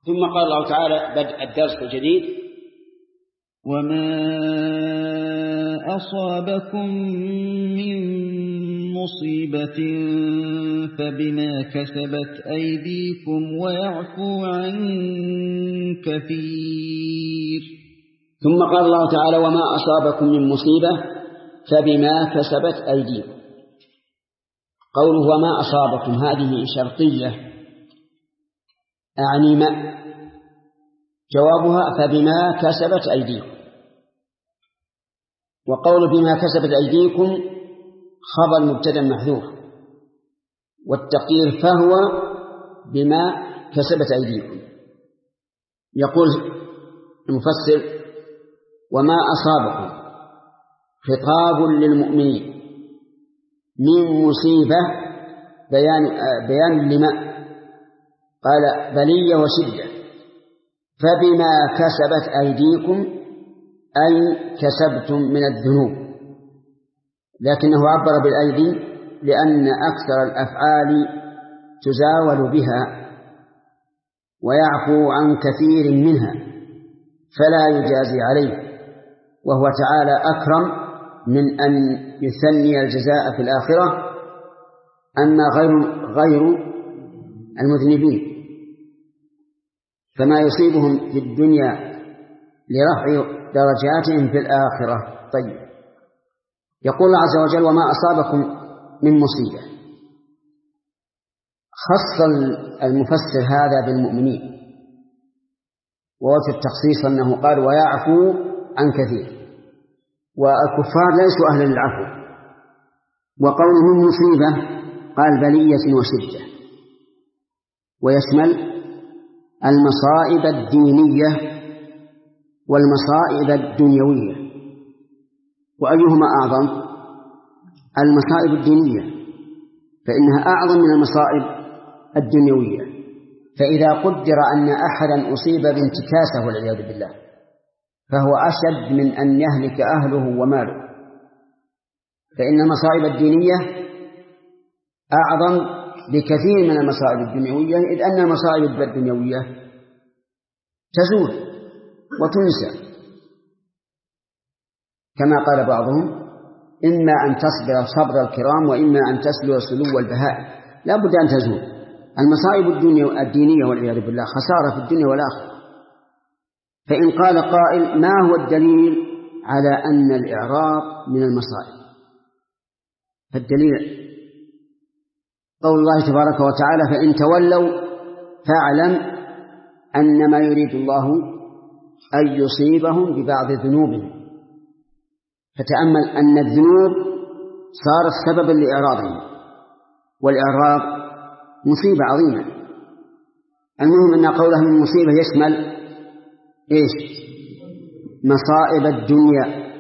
ثم قال الله تعالى بدء الدرس الجديد: وما أصابكم من مصيبة فبما كسبت أيديكم ويعفو عن كثير. ثم قال الله تعالى: وما أصابكم من مصيبة فبما كسبت أيديكم. قوله وما أصابكم هذه شرطية، أعني ما؟ جوابها فبما كسبت أيديكم. وقول بما كسبت أيديكم خبر مبتدأ محذوف، والتقدير فهو بما كسبت أيديكم. يقول المفسر: وما أصابكم خطاب للمؤمنين من مصيبة بيان لما قال بلية وشدة، فبما كسبت أيديكم أي كسبتم من الذنوب، لكنه عبر بالأيدي لأن أكثر الأفعال تزاول بها ويعفو عن كثير منها فلا يجازي عليه، وهو تعالى أكرم من أن يثني الجزاء في الآخرة أما غير المذنبين، فما يصيبهم في الدنيا لرفع درجاتهم في الآخرة. طيب، يقول الله عز وجل: وما أصابكم من مصيبة. خص المفسر هذا بالمؤمنين، ووجه التخصيص أنه قال ويعفو عن كثير، والكفار ليسوا أهلا للعفو. وقوله من مصيبة قال بلية وشدة، ويشمل المصائب الدينية والمصائب الدنيوية. وأيهما أعظم؟ المصائب الدينية، فإنها أعظم من المصائب الدنيوية. فإذا قدر أن أحدا أصيب بانتكاسة والعياذ بالله فهو أشد من أن يهلك أهله وماله، فإن المصائب الدينية أعظم بكثير من المصائب الدنيوية، إذ أن المصائب الدنيوية تزول وتنسى، كما قال بعضهم: إما أن تصبر صبر الكرام وإما أن تسلو سلو البهائم، لا بد أن تزول. المصائب الدينية والعياذ بالله خسارة في الدنيا والآخرة. فإن قال قائل: ما هو الدليل على أن الإعراض من المصائب؟ فالدليل قول الله تبارك وتعالى: فإن تولوا فاعلم أنما يريد الله أن يصيبهم ببعض ذنوبهم. فتأمل أن الذنوب صارت سببا لإعراضهم، والإعراض مصيبة عظيمة. المهم أن قوله من مصيبة يشمل مصائب الدنيا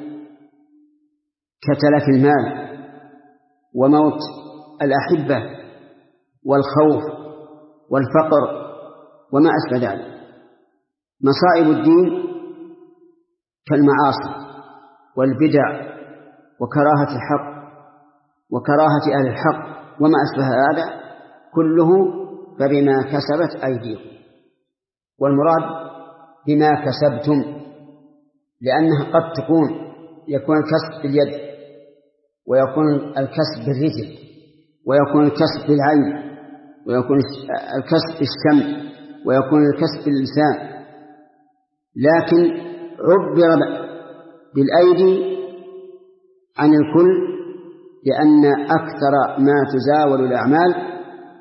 كتلف المال وموت الأحبة والخوف والفقر وما أشبه ذلك. مصائب الدين كالمعاصي والبدع وكراهة الحق وكراهة أهل الحق وما أشبه هذا كله فبما كسبت أيديكم. والمراد بما كسبتم، لأنها قد يكون الكسب باليد، ويكون الكسب بالرجل، ويكون الكسب بالعين، ويكون الكسب بالسمع، ويكون الكسب باللسان، لكن عبر بالأيدي عن الكل لأن أكثر ما تزاول الأعمال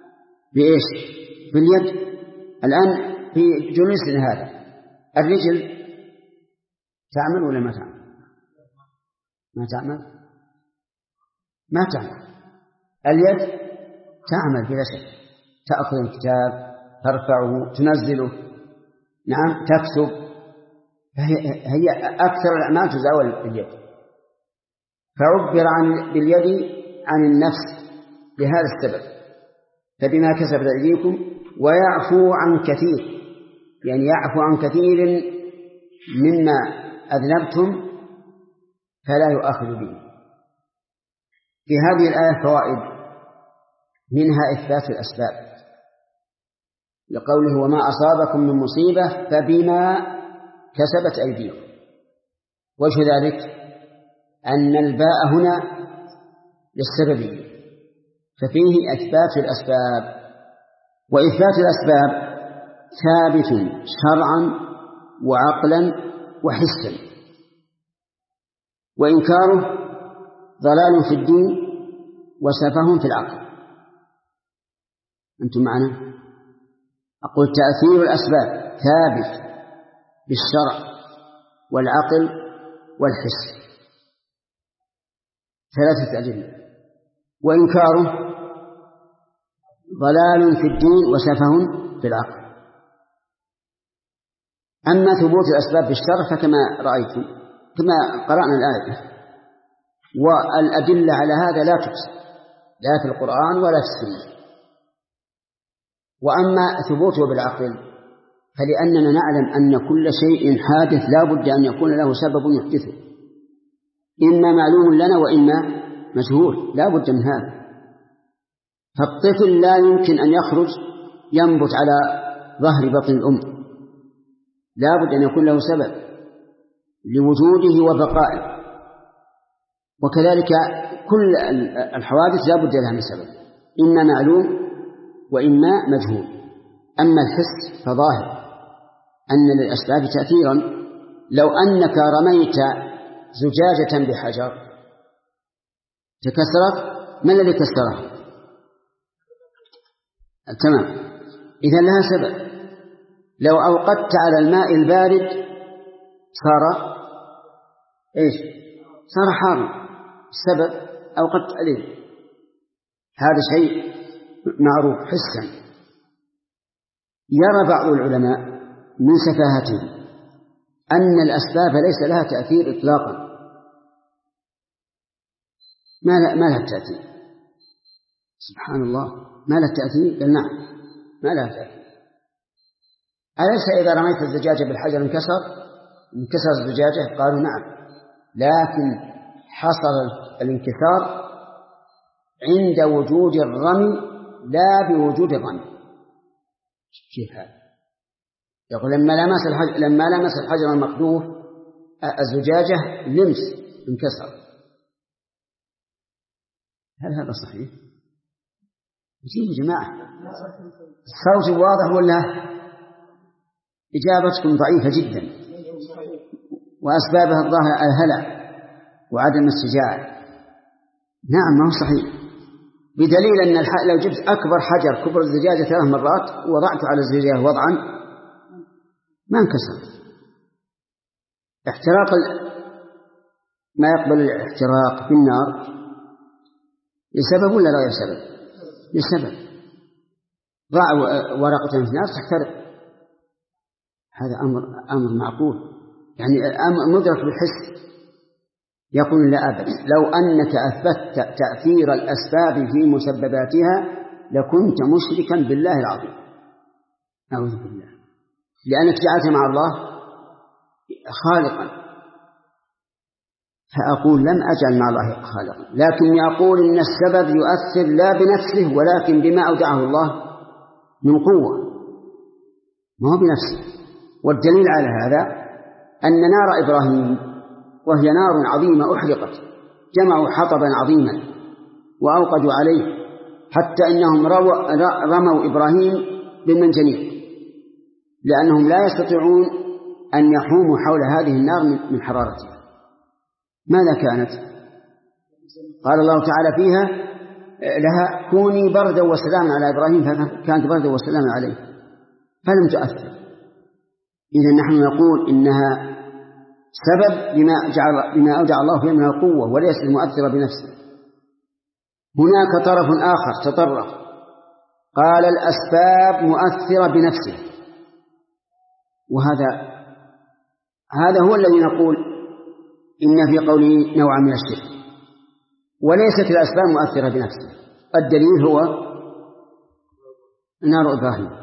باليد. الآن في جلوسنا هذا الرجل تعمل ولا ما تعمل؟ ما تعمل. اليد تعمل بلا شك، تأخذ الكتاب، ترفعه، تنزله، نعم، تكتب، هي أكثر الأعمال تزاول باليد. فعبر باليد عن النفس لهذا السبب، فبما كسبت أيديكم ويعفو عن كثير، يعني يعفو عن كثير مما أذنبتم فلا يؤاخذ به. في هذه الآية فوائد، منها إثبات الأسباب، لقوله وما أصابكم من مصيبة فبما كسبت أيديكم. وجه ذلك أن الباء هنا للسببية، ففيه إثبات الأسباب، وإثبات الأسباب ثابت شرعا وعقلا وحسا، وإنكاره ضلال في الدين وسفه في العقل. أنتم معنا؟ أقول تأثير الأسباب ثابت بالشرع والعقل والحس، ثلاثة أدلة، وإنكاره ضلال في الدين وسفه في العقل. أما ثبوت الأسباب بالشرع فكما رأيتم كما قرأنا الآية، والأدلة على هذا لا تحصى لا في القرآن ولا في السنة. وأما ثبوته بالعقل فلأننا نعلم أن كل شيء حادث لا بد أن يكون له سبب يحدثه، إما معلوم لنا وإما مجهول، لا بد من هذا. فالطفل لا يمكن أن يخرج ينبت على ظهر بطن الأم، لا بد أن يكون له سبب لوجوده وبقائه. وكذلك كل الحوادث لا بد لها من سبب، إما معلوم وإما مجهول. أما الحس فظاهر أن للأسباب تأثيرا. لو أنك رميت زجاجة بحجر تكسرت، ما الذي كسرها؟ تمام، إذن لها سبب. لو أوقدت على الماء البارد صار إيش؟ صار حارا. السبب أوقدت عليه. هذا شيء معروف حسا. يرى بعض العلماء من سفاهتهم أن الأسباب ليس لها تأثير إطلاقا. ما لها تأثير؟ سبحان الله، ما لها تأثير؟ قال نعم ما لها تأثير. أليس إذا رميت الزجاجة بالحجر انكسر الزجاجة؟ قالوا نعم، لكن حصل الانكسار عند وجود الرمي لا بوجود الرمي. كيف هذا؟ يقول لما لمس الحجر المقذوف الزجاجة لمس انكسر. هل هذا صحيح؟ جيبوا جماعة، الصوت واضح ولا إجابتكم ضعيفة جدا، وأسبابها الظاهر الهلع وعدم الشجاعة. نعم ما هو صحيح، بدليل أن لو جبت أكبر حجر كبر الزجاجة 3 مرات ووضعته على الزجاجة وضعا ما انكسر. احتراق ما يقبل الاحتراق في النار لسبب ولا لا لسبب؟ لسبب. ضع ورقة في النار تحترق، هذا أمر معقول، يعني مدرك بالحس. يقول لا أبد، لو أنك أثبتت تأثير الأسباب في مسبباتها لكنت مشركا بالله العظيم، أعوذ بالله، لأنك جعلت مع الله خالقا. فأقول لم أجعل مع الله خالقا، لكني أقول إن السبب يؤثر لا بنفسه ولكن بما أودعه الله من قوة، ما هو بنفسه. والدليل على هذا أن نار إبراهيم وهي نار عظيمة أحرقت، جمعوا حطبا عظيما وأوقدوا عليه حتى إنهم رموا إبراهيم بالمنجنيق، لأنهم لا يستطيعون أن يحوموا حول هذه النار من حرارتها. ماذا كانت؟ قال الله تعالى فيها لها كوني بردا وسلاما على إبراهيم، فكانت بردا وسلاما عليه فلم تؤثر. إذن نحن نقول إنها سبب بما أودع الله فيه من القوة وليس المؤثرة بنفسه. هناك طرف آخر تطرف قال الأسباب مؤثرة بنفسه، وهذا هو الذي نقول إن في قوله نوع من الشرك، وليست الأسباب مؤثرة بنفسه. الدليل هو نار إبراهيم.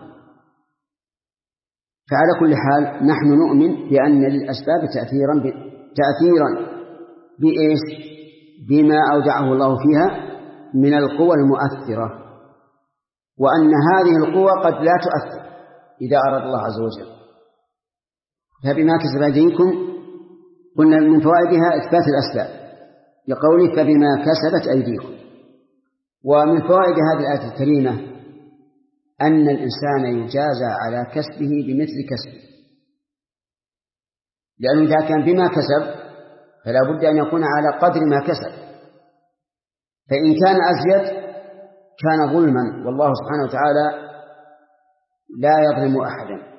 فعلى كل حال نحن نؤمن بأن للأسباب تأثيرا بإيش؟ بما أودعه الله فيها من القوى المؤثرة، وأن هذه القوى قد لا تؤثر إذا أراد الله عز وجل. فبما كسبت أيديكم قلنا من فوائدها إثبات الأسباب لقوله فبما كسبت أيديكم. ومن فوائد هذه الآية الكريمة أن الإنسان يجازى على كسبه بمثل كسبه، لأنه إذا كان بما كسب فلا بد أن يكون على قدر ما كسب، فإن كان أزيد كان ظلما، والله سبحانه وتعالى لا يظلم أحدا.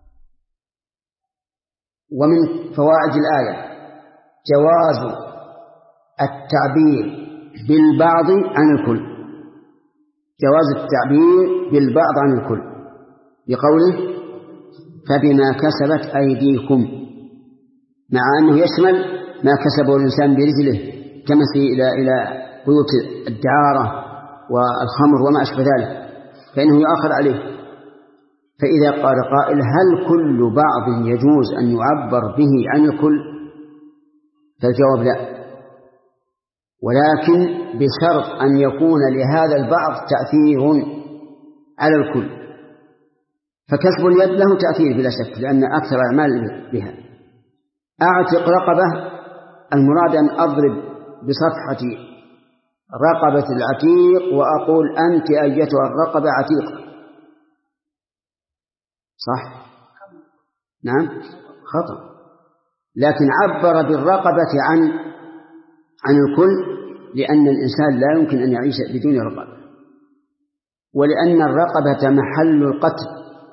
ومن فوائد الآية جواز التعبير بالبعض عن الكل، جواز التعبير بالبعض عن الكل بقوله فبما كسبت أيديكم، مع أنه يشمل ما كسبه الإنسان برجله كمثل إلى بيوت الدعارة والخمر وما أشبه ذلك، فإنه يؤخذ عليه. فإذا قال قائل هل كل بعض يجوز أن يعبر به عن الكل؟ فالجواب لا، ولكن بشرط أن يكون لهذا البعض تأثير على الكل. فكسب اليد له تأثير بلا شك، لأن أكثر الأعمال بها. أعتق رقبة، المراد أن أضرب بصفحة رقبة العتيق وأقول أنت أيتها الرقبة عتيقة، صح؟ نعم خطأ، لكن عبر بالرقبة عن الكل لأن الإنسان لا يمكن أن يعيش بدون رقبة، ولأن الرقبة محل القتل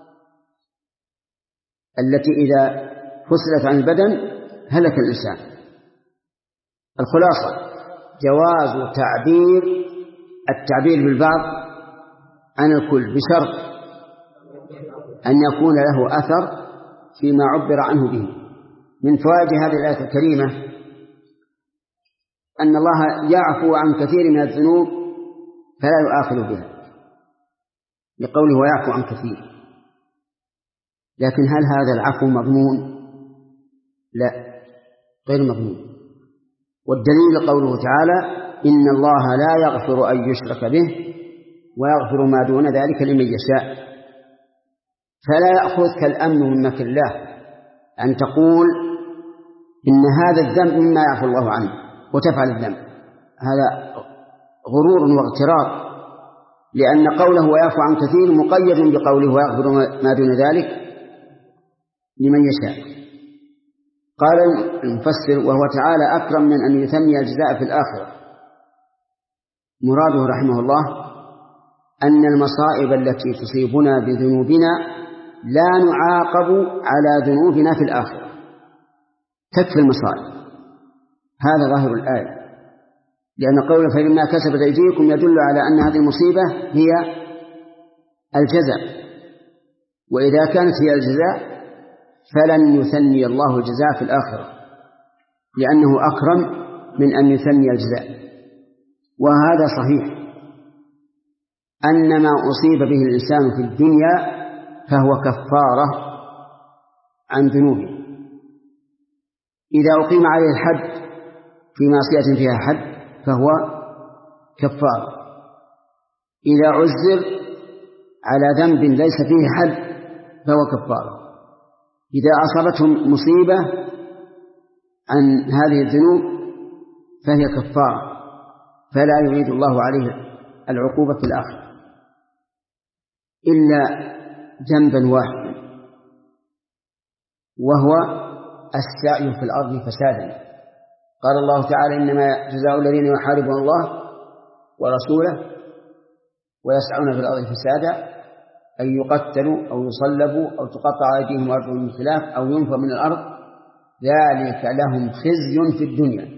التي إذا فصلت عن البدن هلك الإنسان. الخلاصة جواز التعبير بالبعض عن الكل بشرط أن يكون له أثر فيما عبر عنه به. من فوائد هذه الآية الكريمة أن الله يعفو عن كثير من الذنوب فلا يؤاخذ بها، لقوله ويعفو عن كثير. لكن هل هذا العفو مضمون؟ لا، غير مضمون. والدليل قوله تعالى إن الله لا يغفر أن يشرك به ويغفر ما دون ذلك لمن يشاء. فلا يأخذك الأمن من مكر الله أن تقول إن هذا الذنب مما يعفو الله عنه وتفعل الذنب، هذا غرور واغترار، لأن قوله ويعفو عن كثير مقيد بقوله ويغفر ما دون ذلك لمن يشاء. قال المفسر وهو تعالى أكرم من أن يثني الجزاء في الآخرة، مراده رحمه الله أن المصائب التي تصيبنا بذنوبنا لا نعاقب على ذنوبنا في الآخرة، تكفي المصائب. هذا ظاهر الآية، لأن قوله فبما كسبت أيديكم يدل على أن هذه المصيبة هي الجزاء، وإذا كانت هي الجزاء فلن يثني الله الجزاء في الآخرة، لأنه أكرم من أن يثني الجزاء. وهذا صحيح أن ما أصيب به الإنسان في الدنيا فهو كفارة عن ذنوبه. إذا أقيم عليه الحد في معصية فيها حد فهو كفارة، إذا عزر على ذنب ليس فيه حد فهو كفارة، إذا أصابتهم مصيبة عن هذه الذنوب فهي كفارة، فلا يعيد الله عليه العقوبة في الآخرة إلا ذنبا واحدا، وهو السعي في الأرض فسادا. قال الله تعالى إنما جزاء الذين يحاربون الله ورسوله ويسعون في الأرض فسادا أن يقتلوا أو يصلبوا أو تقطع أيديهم وأرجلهم من خلاف أو ينفوا من الأرض ذلك لهم خزي في الدنيا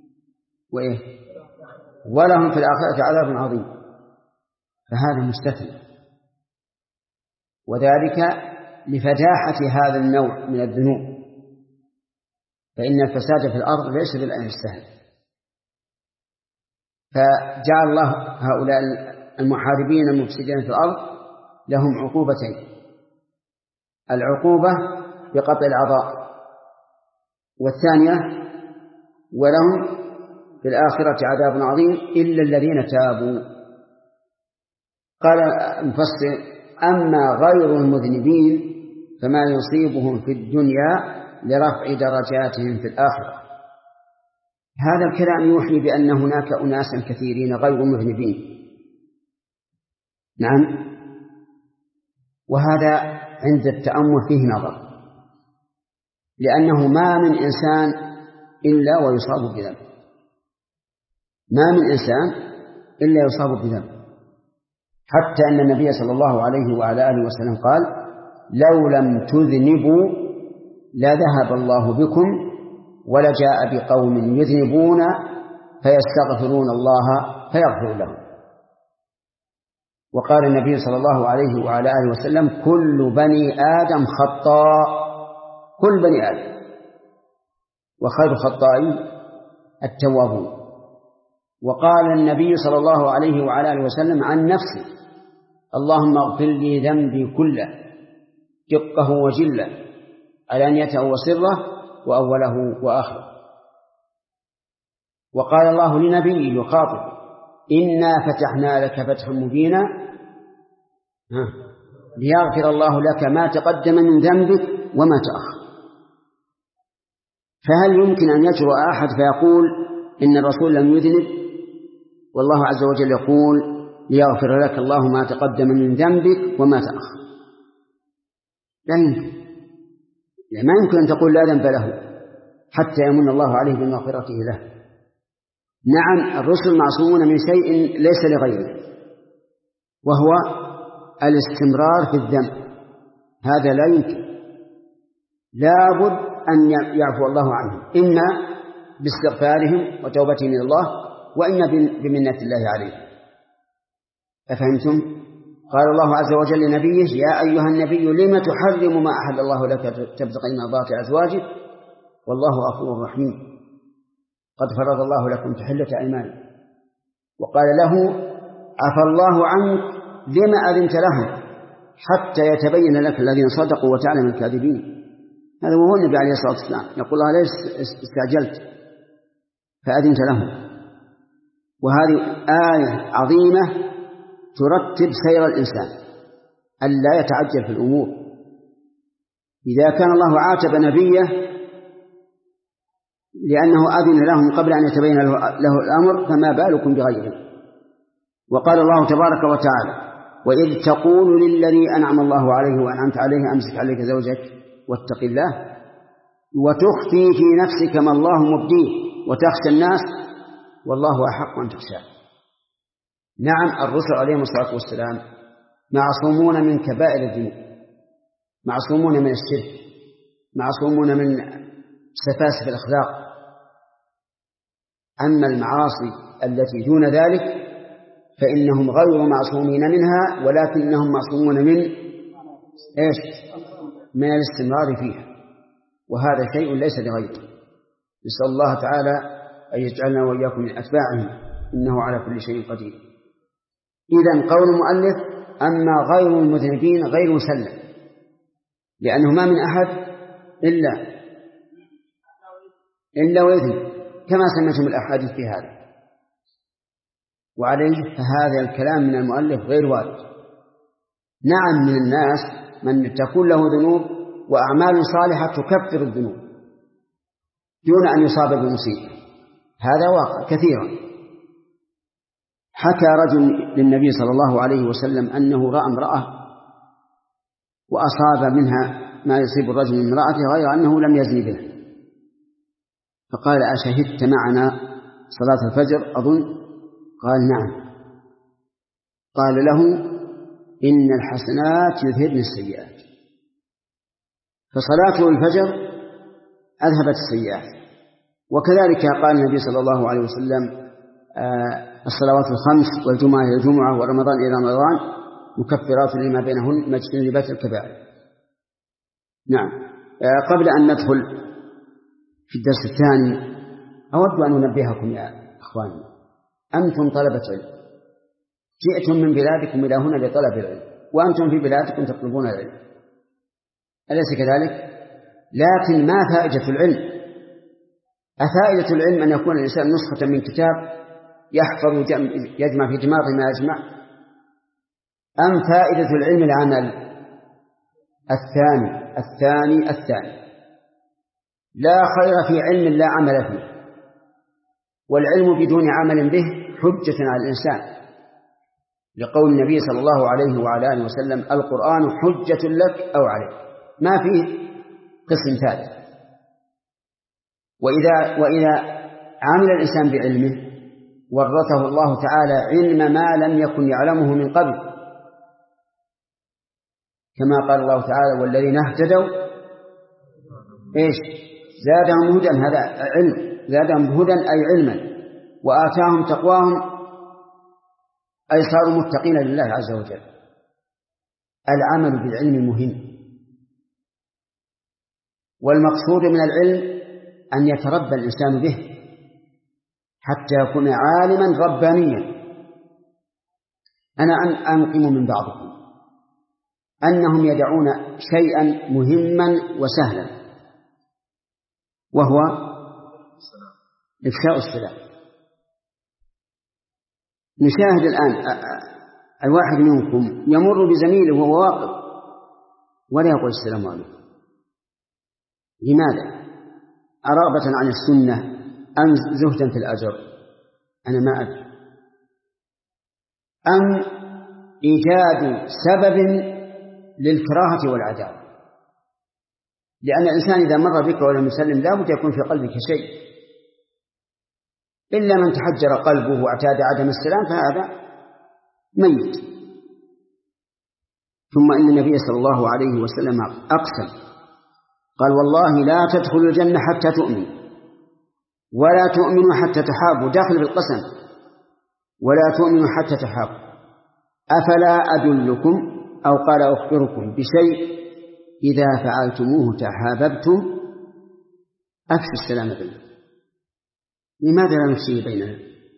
ولهم في الآخرة عذاب عظيم. فهذا مستثنى، وذلك لفجاحة هذا النوع من الذنوب، فإن الفساد في الأرض ليس بالأمر السهل. فجعل الله هؤلاء المحاربين المفسدين في الأرض لهم عقوبتين: العقوبة بقطع الأعضاء، والثانية ولهم في الآخرة عذاب عظيم إلا الذين تابوا. قال المفسر أما غير المذنبين فما يصيبهم في الدنيا لرفع درجاتهم في الآخرة. هذا الكلام يوحي بأن هناك أناسا كثيرين غير مذنبين. نعم، وهذا عند التأمل فيه نظر، لأنه ما من إنسان إلا ويصاب بذنب، ما من إنسان إلا يصاب بذنب، حتى أن النبي صلى الله عليه وعلى آله وسلم قال: لو لم تذنبوا لذهب الله بكم ولجاء بقوم يذنبون فيستغفرون الله فيغفر لهم. وقال النبي صلى الله عليه وعلى آله وسلم: كل بني آدم خطاء، كل بني آدم، وخير الخطائين التوابون. وقال النبي صلى الله عليه وعلى آله وسلم عن نفسه: اللهم اغفر لي ذنبي كله دقه وجله علانيته وسره وأوله وآخره. وقال الله لنبيه يخاطب: إنا فتحنا لك فتحا مبينا ليغفر الله لك ما تقدم من ذنبك وما تأخر. فهل يمكن أن يجرؤ أحد فيقول إن الرسول لم يذنب والله عز وجل يقول ليغفر لك الله ما تقدم من ذنبك وما تأخر؟ لا يمكن، ما يمكن أن تقول لا ذنب له حتى يمن الله عليه بمغفرته له. نعم، الرسل معصومون من شيء ليس لغيره، وهو الاستمرار في الذنب، هذا لا يمكن، لابد أن يعفو الله عنهم، إما باستغفارهم وتوبتهم إلى الله، وإما بمنة الله عليهم. أفهمتم؟ قال الله عز وجل لنبيه: يا أيها النبي لم تحرم ما أحل الله لك تبتغي مرضات أزواجك والله غفور رحيم قد فرض الله لكم تحلة أيمانكم. وقال له: عفى الله عنك لما أذنت لهم حتى يتبين لك الذين صدقوا وتعلم الكاذبين. هذا هو النبي عليه الصلاة والسلام يقول: الله ليس استعجلت فأذنت لهم. وهذه آية عظيمة ترتب سير الإنسان ألا يتعجل في الأمور. إذا كان الله عاتب نبيه لأنه أذن لهم قبل أن يتبين له الأمر، فما بالكم بغيره. وقال الله تبارك وتعالى: وإذ تقول للذي أنعم الله عليه وأنعمت عليه أمسك عليك زوجك واتق الله وتخفي في نفسك ما الله مبديه وتخشى الناس والله أحق أن تخشاه. نعم، الرسل عليهم الصلاة والسلام معصومون من كبائر الذنوب، معصومون من الشرك، معصومون من سفاسف الأخلاق. أما المعاصي التي دون ذلك فإنهم غير معصومين منها، ولكنهم معصومون من إيش؟ من الاستمرار فيها، وهذا شيء ليس لغيره. نسأل الله تعالى أن يجعلنا وإياكم من أتباعهم، إنه على كل شيء قدير. إذن قول المؤلف: أما غير المذنبين غير مسلم، لأنه ما من أحد إلا ويذنب، كما سمعتم الأحاديث في هذا. وعليه فهذا الكلام من المؤلف غير وارد. نعم، من الناس من تكون له ذنوب وأعمال صالحة تكفر الذنوب دون أن يصاب بمصيبة، هذا واقع كثيرا. حكى رجل للنبي صلى الله عليه وسلم أنه رأى امرأة وأصاب منها ما يصيب الرجل من امرأته غير أنه لم يزن بها، فقال: أشهدت معنا صلاة الفجر أظن؟ قال: نعم. قال له: إن الحسنات يذهبن السيئات. فصلاته الفجر أذهبت السيئات. وكذلك قال النبي صلى الله عليه وسلم: الصلوات الخمس والجمعة إلى الجمعة ورمضان إلى رمضان مكفرات لما بينهن ما اجتنبت الكبائر. نعم. قبل أن ندخل في الدرس الثاني أود أن أنبهكم يا أخواني، أنتم طلبة علم، جئتم من بلادكم إلى هنا لطلب العلم، وأنتم في بلادكم تطلبون العلم، أليس كذلك؟ لكن ما فائدة العلم؟ أفائدة العلم أن يكون الإنسان نسخة من كتاب يحفظ يجمع في دماغه ما يجمع؟ أم فائدة العلم العمل؟ الثاني. لا خير في علم لا عمل فيه، والعلم بدون عمل به حجة على الإنسان، لقول النبي صلى الله عليه وعلى آله وسلم: القرآن حجة لك أو عليك، ما فيه قسم ثالث. وإذا عمل الإنسان بعلمه ورثه الله تعالى علم ما لم يكن يعلمه من قبل، كما قال الله تعالى: والذين اهتدوا زادهم هدى. هذا علم، زادهم هدى أي علما، وآتاهم تقواهم أي صاروا متقين لله عز وجل. العمل بالعلم مهم، والمقصود من العلم أن يتربى الإنسان به حتى يكون عالما ربانيا. أنا أنقم من بعضكم أنهم يدعون شيئا مهما وسهلا، وهو إفشاء السلام. نشاهد الآن الواحد منكم يمر بزميله وهو واقف ولا يقول السلام عليكم. لماذا؟ أرغبة عن السنة أم زهدا في الأجر؟ أنا ما أدري. أم إيجاد سبب للكراهة والعداوة؟ لأن الإنسان إذا مر بك ولم يسلم لا بد يكون في قلبك شيء، إلا من تحجر قلبه واعتاد عدم السلام فهذا ميت. ثم إن النبي صلى الله عليه وسلم أقسم قال: والله لا تدخلوا الجنة حتى تؤمنوا، ولا تؤمنوا حتى تحابوا. داخل بالقسم: ولا تؤمنوا حتى تحابوا. أفلا أدلكم أو قال أخبركم بشيء إذا فعلتموه تحاببتم؟ أفشوا السلام بالله. لماذا لا نفشيه بيننا؟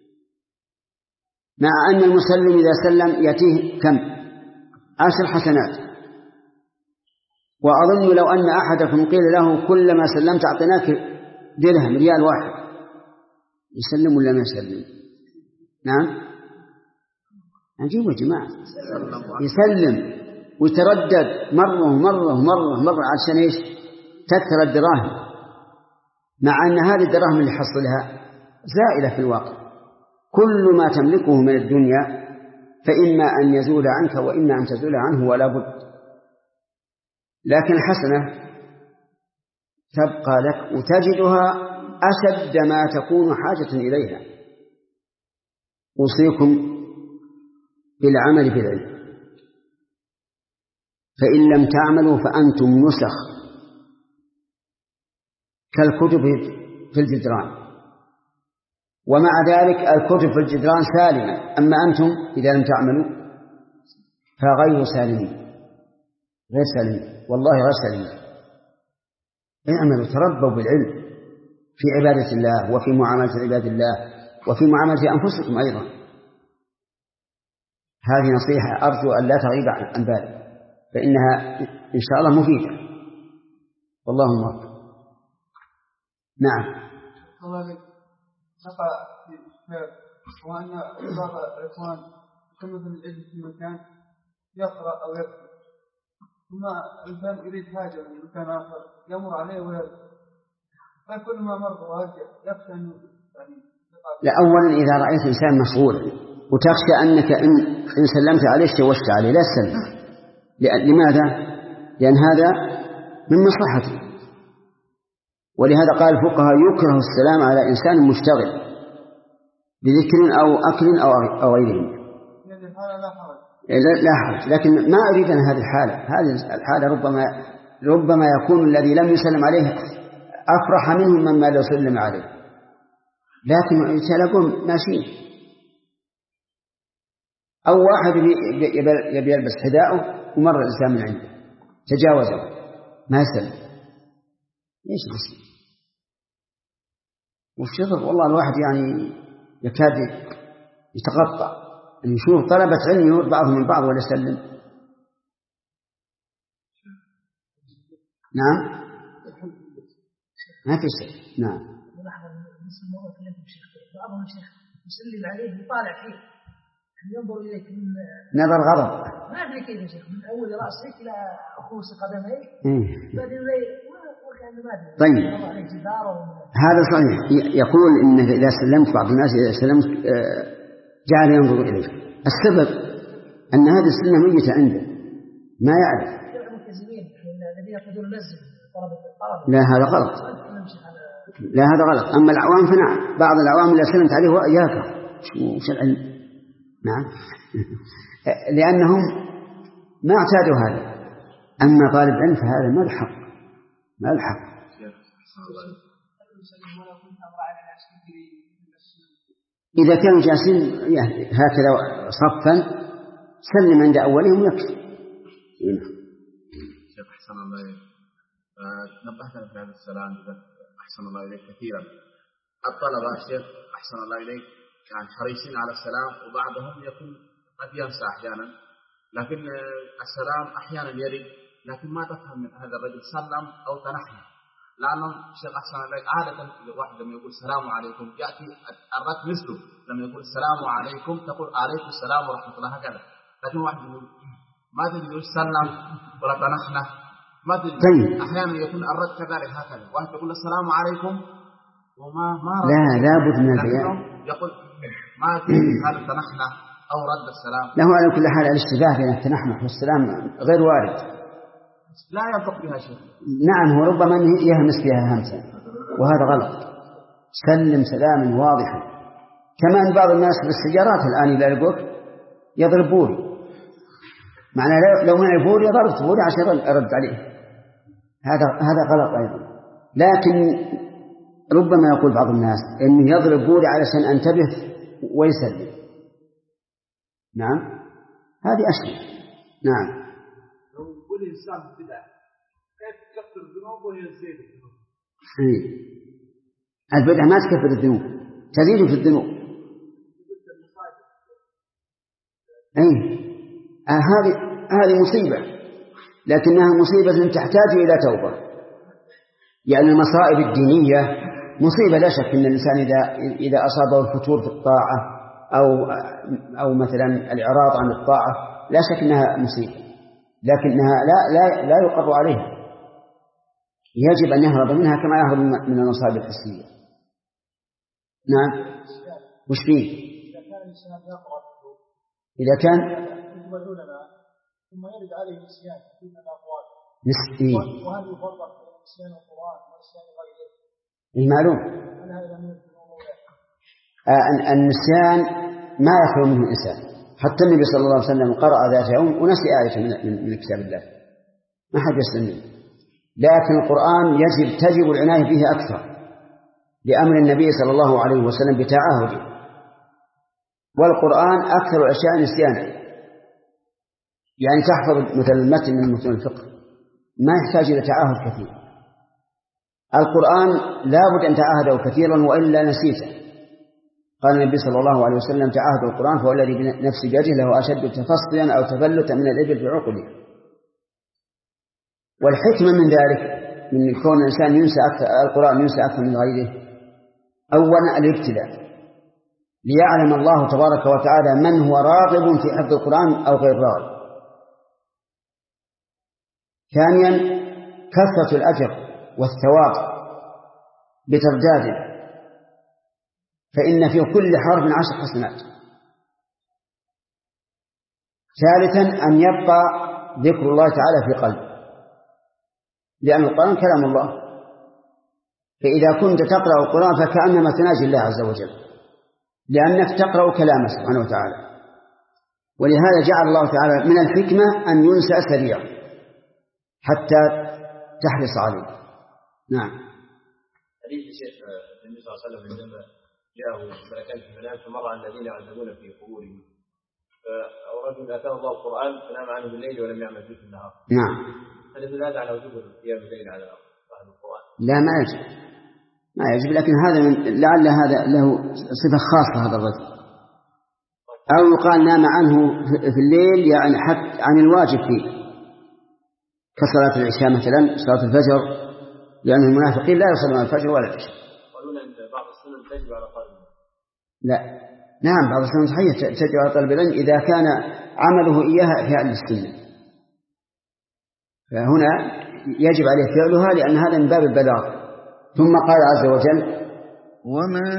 مع أن المسلم إذا سلم يأتيه كم 10 حسنات. وأظن لو أن أحدكم قيل له: كلما سلمت أعطيناك درهم ريال واحد، يسلم ولا ما يسلم؟ نعم، عجيب يا جماعة. يسلم ويتردد مرة عشان تكثر الدراهم، مع أن هذه الدراهم اللي حصلها زائلة في الواقع. كل ما تملكه من الدنيا فإما أن يزول عنك وإما أن تزول عنه ولا بد، لكن الحسنة تبقى لك وتجدها أشد ما تكون حاجة إليها. أوصيكم بالعمل بالعلم، فإن لم تعملوا فأنتم نسخ كالكتب في الجدران، ومع ذلك الكتب في الجدران سالمة، أما أنتم إذا لم تعملوا فغير سالمين، غير سالمين، والله غير سالمين. اعملوا، تربوا بالعلم في عبادة الله وفي معاملة عباد الله وفي معاملة أنفسكم أيضا. هذه نصيحة أرجو أن لا تغيب عن بالي، فإنها إن شاء الله مفيدة، والله موفق. نعم. الله نقع في الكتاب وأن بعض الإخوان يكمل العلم في مكان يقرأ أو يكتب، ثم الإنسان يريد حاجة من مكان آخر يمر عليه ويرجع، فكل ما مر وارجع يخشى أنه لا، أولا إذا رأيت إنسان مشغول وتخشى أنك إن سلمت عليه شوشت عليه، لا تسلم. لماذا؟ لأن هذا من مصلحته. ولهذا قال الفقهاء: يكره السلام على إنسان مشتغل بذكر أو أكل أو غيره. لا حرج، لكن ما أريد أن هذه الحالة ربما يكون الذي لم يسلم عليه أفرح منه مما لو سلم عليه، لكن سلقهم ماشيين. أو واحد يبي يلبس حذاءه ومر الإنسان من عنده تجاوزه ما يسلم، ليش بس؟ والشغل والله الواحد يعني يكاد يتقطع أن يشوف طلبة علم يمر بعضهم من بعض ولا يسلم. نعم، ما في شيء. نعم. بعضهم شيخ يسلم عليه ويطالع فيه، ينظر إليك من نظر غضب. ما أدري كيف يا شيخ، من أول رأسك إلى أخوص قدميك بعدين وكأنه ما أدري. طيب هذا صحيح. يقول إنك إذا سلمت بعض الناس إذا سلمت جعل ينظر إليك. السبب أن هذه السنة ميتة عنده ما يعرف. لا هذا غلط. لا هذا غلط. أما العوام فنعم، بعض العوام إذا سلمت عليه وإياك وش العلم. نعم لأنهم ما اعتادوا هذا. أما طالب علم فهذا ما الحق ما الحق. إذا كانوا جالسين هكذا صفا سلم عند أولهم يكفي. شيخ أحسن الله إليك، نبهتنا في هذا السلام أحسن الله إليك كثيرا. الطلبة شيخ أحسن الله إليك يعني حريصين على السلام، وبعضهم يكون قد ينسى أحيانا، لكن السلام أحيانا يرد، لكن ما تفهم من هذا الرجل سلم أو تنحى، لأنه شيخ أحسن الله إليك عادة الواحد لما يقول السلام عليكم يأتي الرد مثله، لما يقول السلام عليكم تقول عليكم السلام ورحمة الله هكذا، لكن واحد يقول ما تدري سلم ولا تنحى ما تدري. أحيانا يكون الرد كذلك هكذا، واحد يقول السلام عليكم وما لا بد من البيان، يقول ما تدري هذا تنحى أو رد السلام. له على كل حال الاشتباه بين التنحنح والسلام غير وارد، لا ينطق بها شيء. نعم هو ربما يهمس بها همسا وهذا غلط. سلم سلاما واضحا. كمان بعض الناس بالسيارات الآن إذا لقوك يضرب بوري، معنى لو ما يبوري ضربت بوري عشان أرد عليه، هذا غلط أيضا. لكن ربما يقول بعض الناس إنه يضرب بوري علشان أنتبه ويسلم. نعم هذه أشياء. نعم لو يقول الإنسان بدع كيف تكفر الذنوب وهي تزيد الذنوب؟ البدع ما تكفر الذنوب، تزيد في الذنوب. هذه مصيبة، لكنها مصيبة تحتاج إلى توبة. يعني المصائب الدينية مصيبة لا شك أن الإنسان إذا أصابه الفتور في الطاعة أو مثلا الإعراض عن الطاعة لا شك أنها مصيبة، لكنها لا يقر عليها، يجب أن يهرب منها كما يهرب من المصائب الحسية. نعم وش فيه؟ إذا كان ثم يرد عليه نسيان في الأقوال نسيان، وهل يفرق بين نسيان القرآن ونسيان غيره؟ المعلوم النسيان ما يخلو منه إنسان، حتى النبي صلى الله عليه وسلم قرأ ذات يوم ونسي آية من كتاب الله، ما حد يسلم منه. لكن القرآن تجب العناية به أكثر لأمر النبي صلى الله عليه وسلم بتعاهده، والقرآن أكثر الأشياء نسيانا. يعني تحفظ مثل المتن من متن الفقه ما يحتاج إلى تعاهد كثير. القرآن لا بد أن تعاهده كثيرا وإلا نسيته. قال النبي صلى الله عليه وسلم تعاهد القرآن فهو الذي بنفس بيده له أشد تفصلا أو تفلتا من الإبل في عقله. والحكمة من ذلك من كون الإنسان ينسى القرآن ينسى أكثر من غيره، أولا الابتلاء ليعلم الله تبارك وتعالى من هو راغب في حفظ القرآن أو غير راغب. ثانيا كثرة الأجر والثواب بترداده، فإن في كل حرف 10 حسنات. ثالثا أن يبقى ذكر الله تعالى في قلبه، لأن القرآن كلام الله، فإذا كنت تقرأ القرآن فكأنما تناجي الله عز وجل، لأنك تقرأ كلامه سبحانه وتعالى. ولهذا جعل الله تعالى من الحكمة أن ينسى سريعا حتى تحرص عليه. نعم. حديث الشيخ النبي صلى الله عليه وسلم عندما جاءه ملكان في المنام فمر على الذين يعذبون في قبورهم، فرجل أتاه الله القرآن فنام عنه بالليل ولم يعمل فيه في النهار. نعم. هل يدل هذا على وجوب القيام بالليل على صاحب القرآن؟ لا ما يجب، لكن هذا لعل هذا له صفة خاصة هذا الرجل، أو يقال نام عنه في الليل يعني حتى عن الواجب فيه كصلاة العشاء مثلا، صلاة الفجر، لأن المنافقين لا يصلون الفجر ولا العشاء. قالون أن بعض السنن تجب على قائمه. لا نعم بعض السنة صحيح تشجع على طلب العلم إذا كان عمله إياها إحياء للسنة، فهنا يجب عليه فعلها لأن هذا من باب البلاغ. ثم قال عز وجل وما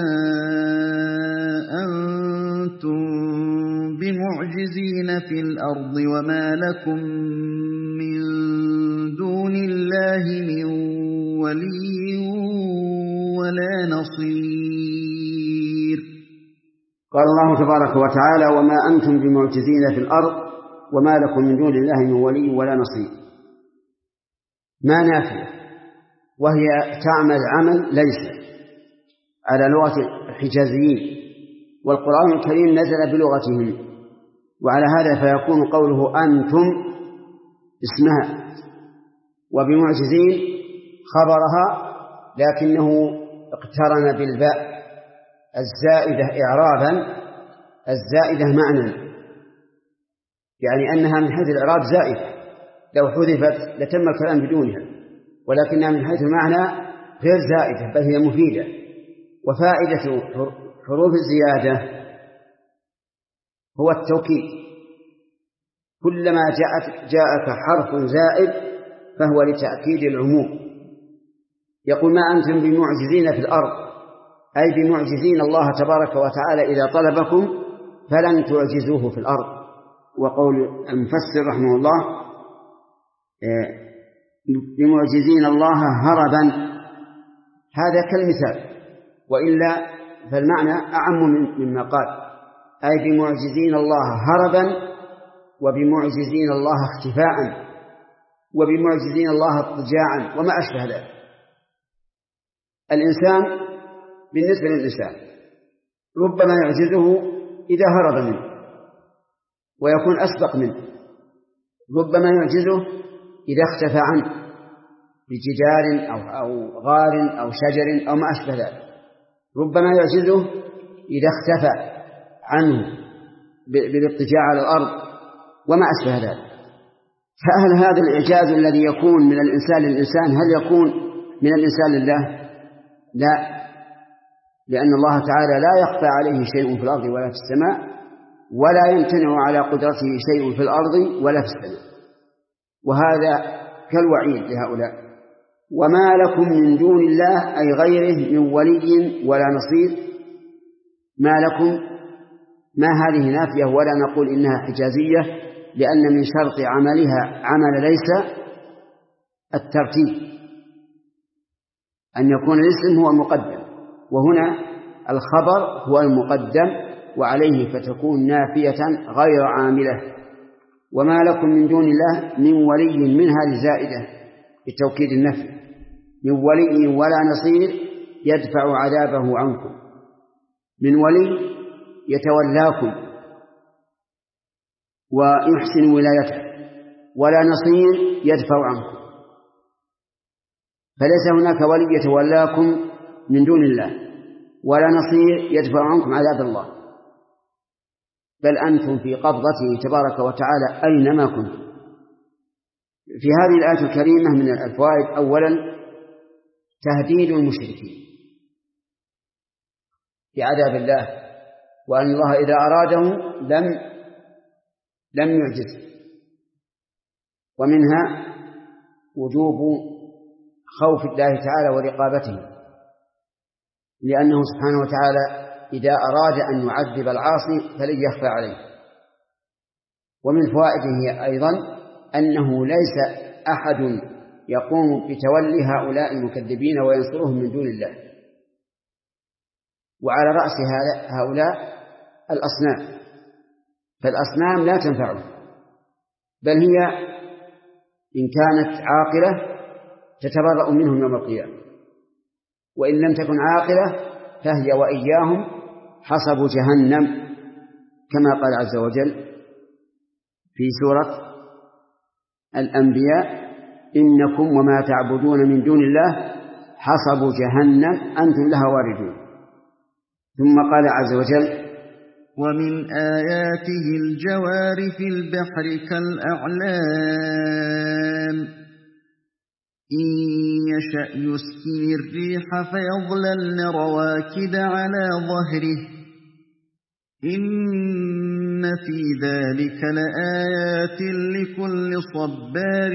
أنتم بمعجزين في الأرض وما لكم من دون الله من ولي ولا نصير. قال الله تبارك وتعالى وما أنتم بمعجزين في الأرض وما لكم من دون الله من ولي ولا نصير. ما نافية، وهي تعمل عمل ليس على لغة الحجازيين، والقرآن الكريم نزل بلغتهم، وعلى هذا فيكون قوله أنتم اسمها وبمعجزين خبرها، لكنه اقترن بالباء الزائدة إعرابا الزائدة معنى، يعني أنها من حيث الإعراب زائدة، لو حذفت لتم الكلام بدونها، ولكنها من حيث المعنى غير زائدة بل هي مفيدة. وفائدة حروف الزيادة هو التوكيد، كلما جاءك حرف زائد فهو لتأكيد العموم. يقول ما أنتم بمعجزين في الأرض، أي بمعجزين الله تبارك وتعالى إذا طلبكم فلن تعجزوه في الأرض. وقول المفسر رحمه الله بمعجزين الله هربا، هذا كالمثال، وإلا فالمعنى أعم مما قال، أي بمعجزين الله هربا وبمعجزين الله اختفاء وبمعجزين الله اضطجاعا وما أشبه ذلك. الإنسان بالنسبة للإنسان ربما يعجزه إذا هرب منه ويكون أسبق منه، ربما يعجزه إذا اختفى عنه بجدار أو غار أو شجر أو ما أشبه ذلك، ربما يعجزه إذا اختفى عنه بالاضطجاع على الأرض وما أشبه ذلك. فهل هذا الإعجاز الذي يكون من الإنسان للإنسان هل يكون من الإنسان لله؟ لا، لأن الله تعالى لا يخفى عليه شيء في الأرض ولا في السماء، ولا يمتنع على قدرته شيء في الأرض ولا في السماء، وهذا كالوعيد لهؤلاء. وما لكم من دون الله أي غيره من ولي ولا نصير. ما لكم، ما هذه نافية ولا نقول إنها حجازية، لأن من شرط عملها عمل ليس الترتيب، أن يكون الاسم هو المقدم، وهنا الخبر هو المقدم وعليه فتكون نافية غير عاملة. وما لكم من دون الله من ولي، من هذه زائدة بتوكيد النفي، من ولي ولا نصير يدفع عذابه عنكم. من ولي يتولاكم ويحسن ولايته، ولا نصير يدفع عنكم، فليس هناك ولي يتولاكم من دون الله ولا نصير يدفع عنكم عذاب الله، بل أنتم في قبضته تبارك وتعالى أينما كنتم. في هذه الآية الكريمة من الفوائد أولا تهديد المشركين بعذاب الله، وأن الله إذا أراده لم يعجزه. ومنها وجوب خوف الله تعالى ورقابته، لأنه سبحانه وتعالى إذا أراد أن يعذب العاصي فلن يخفى عليه. ومن فوائده أيضا أنه ليس أحد يقوم بتولي هؤلاء المكذبين وينصرهم من دون الله، وعلى رأس هؤلاء الأصنام، فالأصنام لا تنفعه، بل هي إن كانت عاقلة تتبرأ منهم يوم القيامة، وإن لم تكن عاقلة فهي وإياهم حصب جهنم، كما قال عز وجل في سورة الأنبياء إنكم وما تعبدون من دون الله حصب جهنم أنتم لها واردون. ثم قال عز وجل ومن آياته الجوار في البحر كالأعلام إن يشأ يسكن الريح فيظللن رواكد على ظهره إن في ذلك لآيات لكل صبار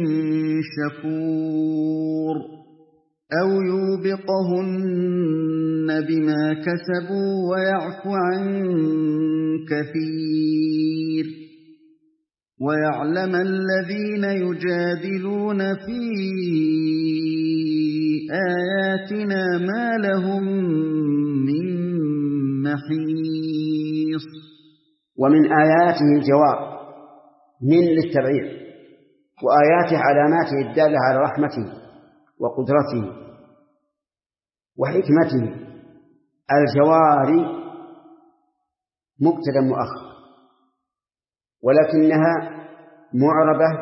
شكور أو يوبقهن بما كسبوا ويعفو عن كثير ويعلم الذين يجادلون في آياتنا ما لهم من محيص. ومن آياته الجواب من للتبعير، وآياته علاماته الدالة على رحمته وقدرته وحكمته. الجواري مبتدأ مؤخر، ولكنها معربة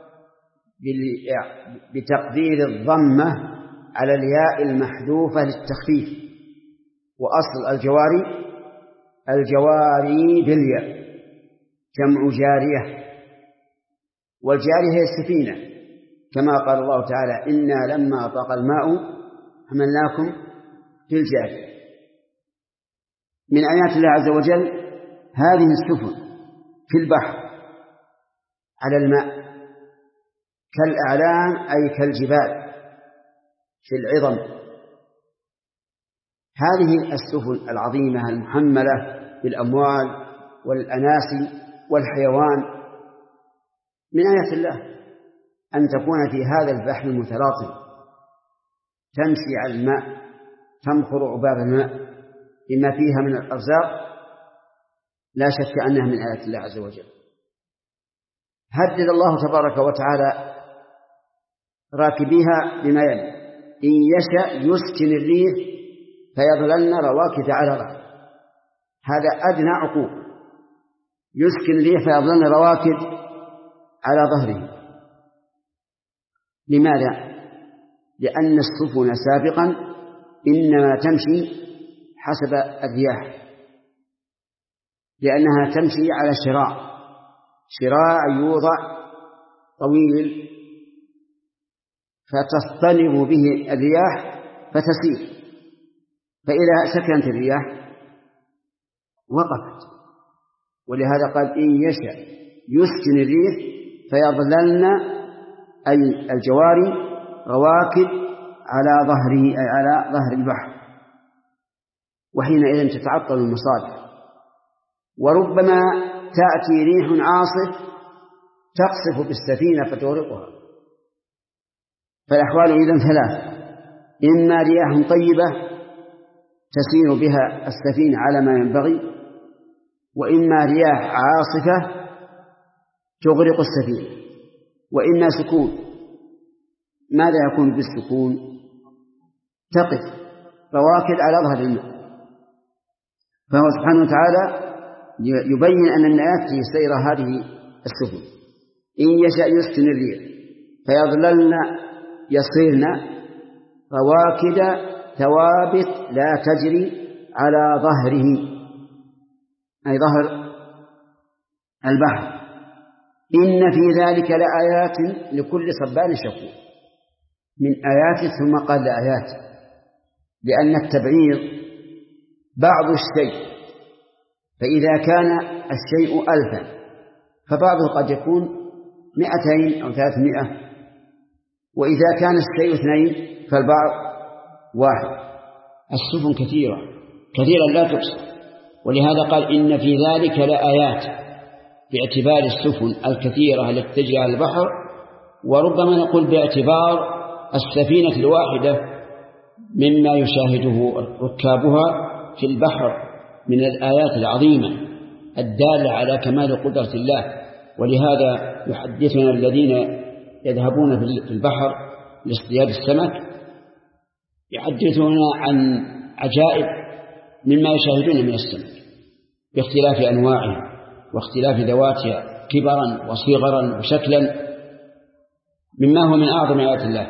بتقدير الضمة على الياء المحذوفة للتخفيف، وأصل الجواري بالياء جمع جارية، والجارية هي السفينة، كما قال الله تعالى: إنا لما طغى الماء حملناكم في الجارية. من آيات الله عز وجل هذه السفن في البحر على الماء كالأعلام، أي كالجبال في العظم. هذه السفن العظيمة المحملة بالأموال والأناسي والحيوان من آيات الله أن تكون في هذا البحر المتلاطم، تمشي على الماء، تمخر عباب الماء بما فيها من الأرزاق، لا شك أنها من آيات الله عز وجل. هدد الله تبارك وتعالى راكبيها بما يلي: إن يشأ يسكن الريح فيظللن رواكد على ظهره. هذا أدنى عقوب، يسكن الريح فيظللن رواكد على ظهره. لماذا؟ لأن السفن سابقا إنما تمشي حسب الرياح، لأنها تمشي على شراع يوضع طويل فتصطنب به الرياح فتسير، فإذا سكنت الرياح وقفت. ولهذا قال: إن يشأ يسكن الريح فيظللن، أي الجواري، رواكد على ظهره، أي على ظهر البحر، وحينئذ تتعطل المصالح. وربما تأتي ريح عاصف تقصف بالسفينة فتغرقها. فالأحوال إذن ثلاث: إما رياح طيبة تسير بها السفينة على ما ينبغي، وإما رياح عاصفة تغرق السفينة، وإما سكون. ماذا يكون بالسكون؟ تقف رواكد على ظهر الماء. فهو سبحانه وتعالى يبين أن الآيات في سير هذه السفن. إن يشأ يسكن الريح فيظللن، يصيرن رواكد ثوابت لا تجري على ظهره، أي ظهر البحر. إن في ذلك لآيات لكل صبار شكور. من آيات ثم قال لآيات، لأن التبعير بعض الشيء، فإذا كان الشيء 1000 فبعضه قد يكون 200 أو 300، وإذا كان الشيء 2 فالبعض 1. السفن كثيرة لا تحصى، ولهذا قال: إن في ذلك لآيات، باعتبار السفن الكثيرة التي تجري على البحر، وربما نقول باعتبار السفينة الواحدة مما يشاهده ركابها في البحر من الآيات العظيمة الدالة على كمال قدرة الله. ولهذا يحدثنا الذين يذهبون في البحر لاصطياد السمك، يحدثون عن عجائب مما يشاهدون من السمك باختلاف أنواعه واختلاف ذواتها كبرا وصغرا وشكلا، مما هو من أعظم آيات الله.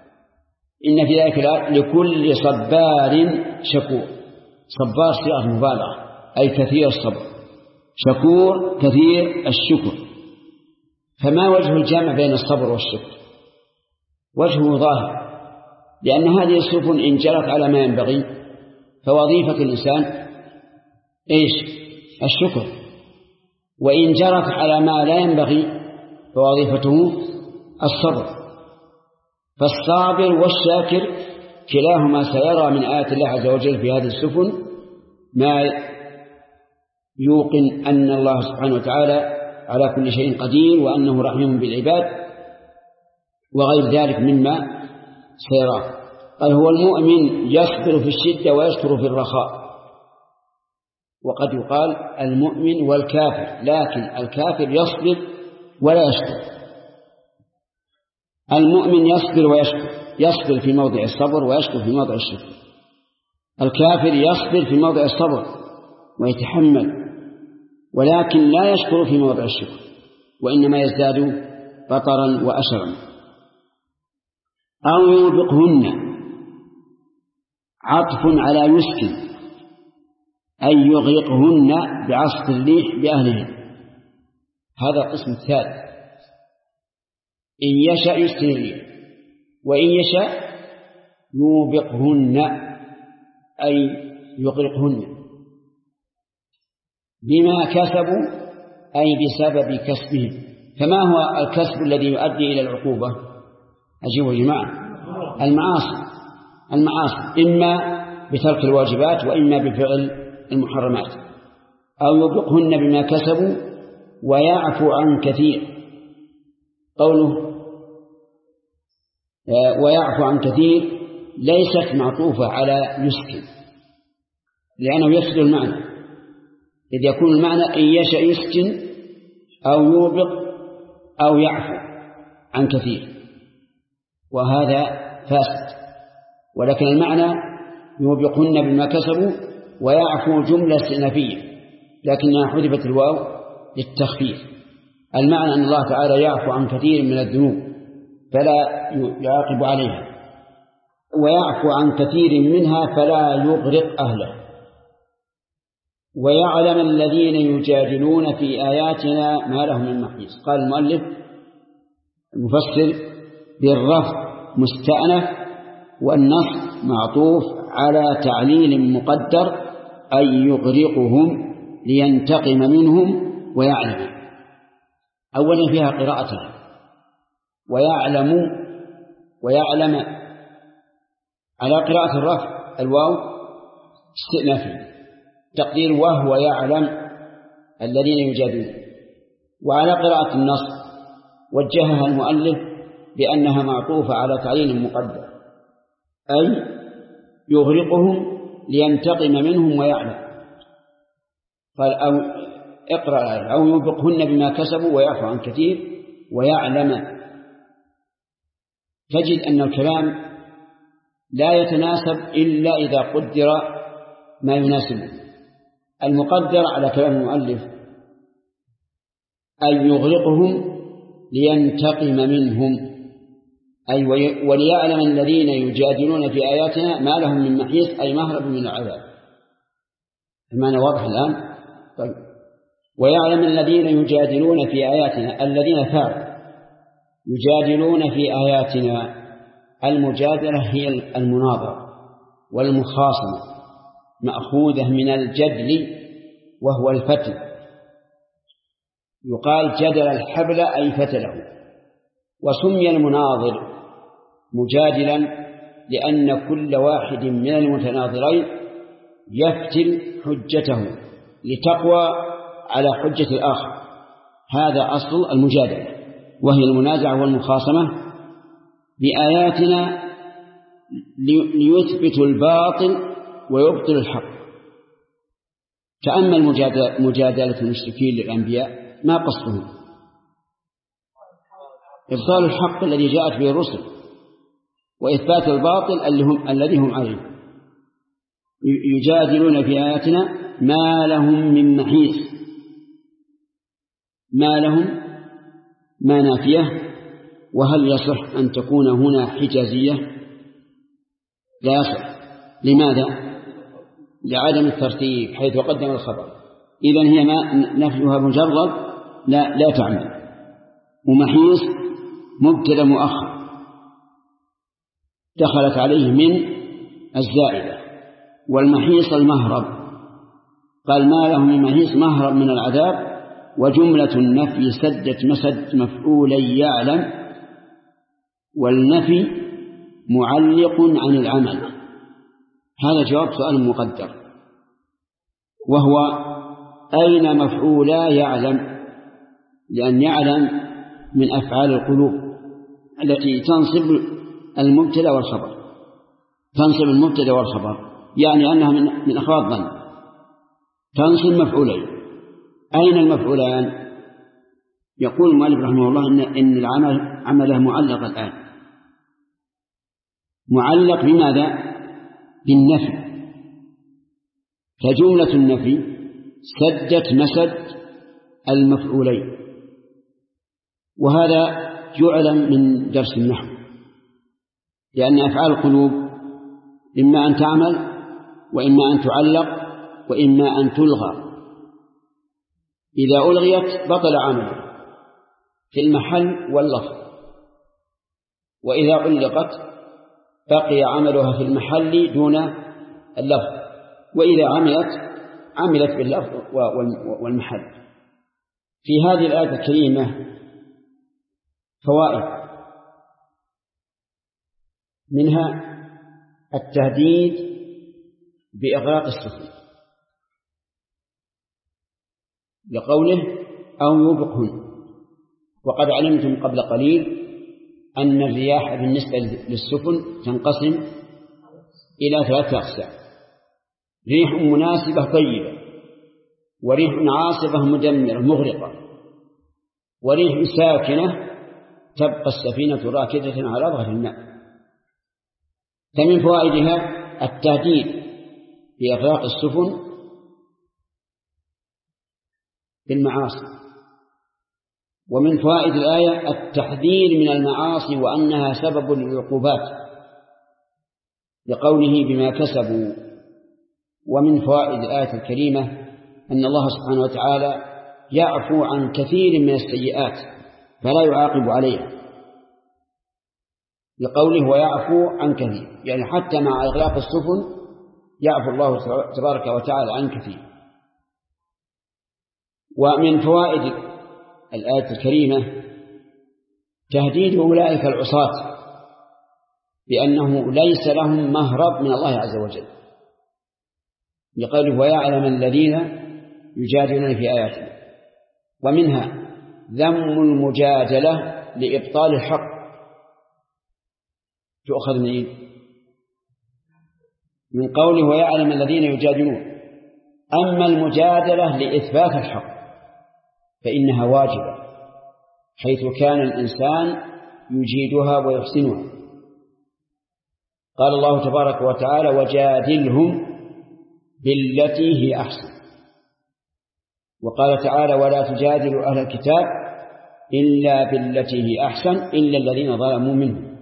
إن في ذلك لكل صبار شكور. صبار صيغة مبالغة، أي كثير الصبر، شكور كثير الشكر. فما وجه الجمع بين الصبر والشكر؟ وجهه ظاهر، لأن هذه السفن إن جرت على ما ينبغي فوظيفة الإنسان إيش؟ الشكر، وإن جرت على ما لا ينبغي فوظيفته الصبر. فالصابر والشاكر كلاهما سيرى من آيات الله عز وجل في هذه السفن ما يوقن أن الله سبحانه وتعالى على كل شيء قدير وأنه رحيم بالعباد وغير ذلك مما سيراه. قال هو المؤمن يصبر في الشدة ويشكر في الرخاء. وقد يقال المؤمن والكافر، لكن الكافر يصبر ولا يشكر. المؤمن يصبر ويشكر، يصبر في موضع الصبر ويشكر في موضع الشكر. الكافر يصبر في موضع الصبر ويتحمل، ولكن لا يشكر في موضع الشكر، وإنما يزداد بطرا وأشرا. أو يوبقهن عطف على يسكن، أي يغرقهن بعصف الريح بأهلهن. هذا القسم الثالث. إن يشاء يسكن الريح، وإن يشاء يوبقهن أي يغرقهن بما كسبوا أي بسبب كسبهم. فما هو الكسب الذي يؤدي إلى العقوبة؟ أجيبوا يا جماعة، المعاصي إما بترك الواجبات وإما بفعل المحرمات. أو يوبقهن بما كسبوا ويعفو عن كثير. قوله ويعفو عن كثير ليست معطوفة على يسكن، لأنه يفسد المعنى. إذ يكون المعنى إن يشاء يسكن أو يوبق أو يعفو عن كثير، وهذا فاسد. ولكن المعنى يوبقهن بما كسبوا ويعفو جملة استئنافية، لكنها حذفت الواو للتخفيف. المعنى أن الله تعالى يعفو عن كثير من الذنوب فلا يعاقب عليها، ويعفو عن كثير منها فلا يغرق أهله. ويعلم الذين يجادلون في آياتنا ما لهم من محيص. قال المؤلف المفسر بالرفع مستأنف والنصب معطوف على تعليل مقدر أي يغرقهم لينتقم منهم ويعلم. أولا فيها قراءتها ويعلم على قراءة الرفع الواو استئنافي تقدير وهو يعلم الذين يجادلون. وعلى قراءة النصب وجهها المؤلف بأنها معطوفة على تعليل مقدر أي يغرقهم لينتقم منهم ويعلم. قال اقرأ أو يوبقهن بما كسبوا ويعفو عن كثير ويعلم. تجد أن الكلام لا يتناسب إلا إذا قدر ما يناسبه. المقدر على كلام المؤلف أن يغرقهم لينتقم منهم، أي وليعلم الذين يجادلون في آياتنا ما لهم من محيص أي مهرب من العذاب. المعنى واضح الآن؟ طيب. ويعلم الذين يجادلون في آياتنا، الذين فعلوا يجادلون في آياتنا. المجادلة هي المناظرة والمخاصمة، مأخوذة من الجدل وهو الفتل. يقال جدل الحبل أي فتله. وسمي المناظر مجادلا لأن كل واحد من المتناظرين يفتل حجته لتقوى على حجة الآخر. هذا أصل المجادلة، وهي المنازعة والمخاصمة بآياتنا ليثبتوا الباطل ويبطل الحق. تأمل مجادلة المشركين للأنبياء ما قصدهم؟ إبطال الحق الذي جاءت به الرسل وإثبات الباطل الذي هم عليه. يجادلون في آياتنا ما لهم من محيص. ما لهم ما نافية، وهل يصح أن تكون هنا حجازية؟ لا يصح. لماذا؟ لعدم الترتيب حيث قدم الخبر. إذن هي ما نفيها مجرد لا تعمل. ومحيص مبتدأ مؤخر دخلت عليه من الزائدة، والمحيص المهرب. قال ما له من محيص مهرب من العذاب. وجملة النفي سدت مسد مفعولي يعلم، والنفي معلق عن العمل. هذا جواب سؤال مقدر، وهو أين مفعولا يعلم؟ لأن يعلم من أفعال القلوب التي تنصب المبتدأ والخبر، يعني أنها من أخوات ظن، تنصب مفعولين. أين المفعولان؟ يقول المؤلف رحمه الله إن العمل عمله معلق الآن. معلق بماذا؟ بالنفي. فجملة النفي سدت مسد المفعولين، وهذا يعلم من درس النحو، لأن أفعال القلوب إما أن تعمل، وإما أن تعلق، وإما أن تلغى. إذا ألغيت بطل عمله في المحل واللفظ، وإذا علقت بقي عملها في المحل دون اللفظ، وإذا عملت باللفظ والمحل. في هذه الآية الكريمة فوائد، منها التهديد بإغراق السفن لقوله أو يوبقهن. وقد علمتم قبل قليل أن الرياح بالنسبة للسفن تنقسم إلى 3 أقسام: ريح مناسبة طيبة، وريح عاصفة مدمرة مغرقة، وريح ساكنة تبقى السفينة راكدة على ظهر الماء. فمن فوائدها التهديد بإغراق السفن بالمعاصي، ومن فوائد الآية التحذير من المعاصي وأنها سبب للعقوبات لقوله بما كسبوا. ومن فوائد الآية الكريمة أن الله سبحانه وتعالى يعفو عن كثير من السيئات فلا يعاقب عليها، لقوله ويعفو عن كثير، يعني حتى مع إغلاق السفن يعفو الله تبارك وتعالى عن كثير. ومن فوائد الآية الكريمة تهديد أولئك العصاة بأنه ليس لهم مهرب من الله عز وجل، لقوله ويعلم الذين يجادلون في آياتنا. ومنها ذم المجادلة لإبطال الحق، تؤخذ من قوله ويعلم الذين يجادلون. أما المجادلة لإثبات الحق فإنها واجبة، حيث كان الإنسان يجيدها ويحسنها. قال الله تبارك وتعالى وجادلهم بالتي هي أحسن. وقال تعالى ولا تجادلوا أهل الكتاب إلا بالتي هي أحسن إلا الذين ظلموا منهم.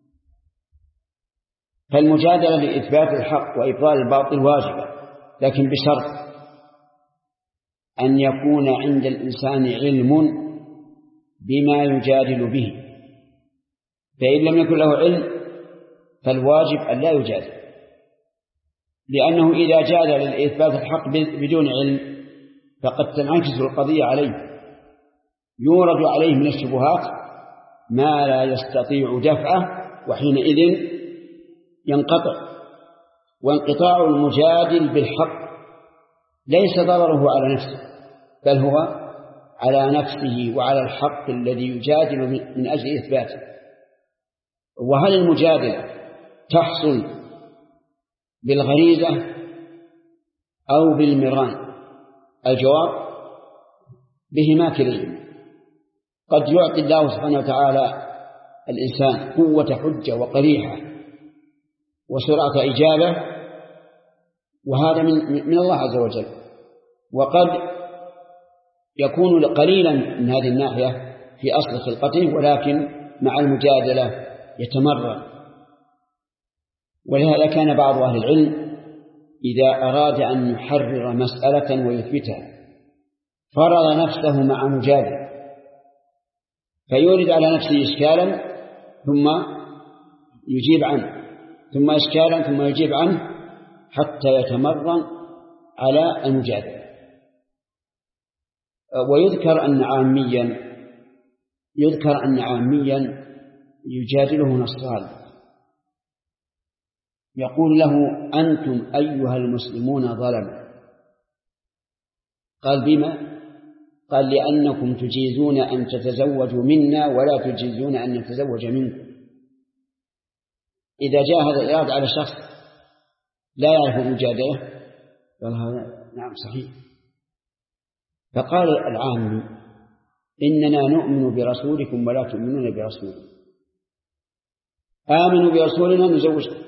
فالمجادلة لإثبات الحق وإبطال الباطل واجبة، لكن بشرط أن يكون عند الإنسان علم بما يجادل به، فإن لم يكن له علم فالواجب أن لا يجادل، لأنه إذا جادل لإثبات الحق بدون علم فقد تنعكس القضية عليه، يورد عليه من الشبهات ما لا يستطيع دفعه، وحينئذ ينقطع. وانقطاع المجادل بالحق ليس ضرره على نفسه، بل هو على نفسه وعلى الحق الذي يجادل من أجل إثباته. وهل المجادلة تحصل بالغريزة أو بالمران؟ الجواب بهما كليهما. قد يعطي الله سبحانه وتعالى الإنسان قوة حجة وقريحة وسرعة إجابة، وهذا من الله عز وجل. وقد يكون قليلا من هذه الناحية في أصل خلقته، ولكن مع المجادلة يتمرن. ولهذا كان بعض أهل العلم إذا أراد أن يحرر مسألة ويثبتها فرض نفسه مع مجادل، فيورد على نفسه إشكالا ثم يجيب عنه، ثم إشكالا ثم يجيب عنه، حتى يتمرن على المجادلة. ويذكر أن عاميا يجادله نصراني يقول له: أنتم أيها المسلمون ظلموا. قال: بما؟ قال: لأنكم تجيزون أن تتزوجوا منا ولا تجيزون أن نتزوج منكم. إذا جاء هذا الإرادة على شخص لا يعرف المجادلة قال: هذا نعم صحيح. فقال العامي: إننا نؤمن برسولكم ولا تؤمنون برسولنا. آمنوا برسولنا نزوجكم.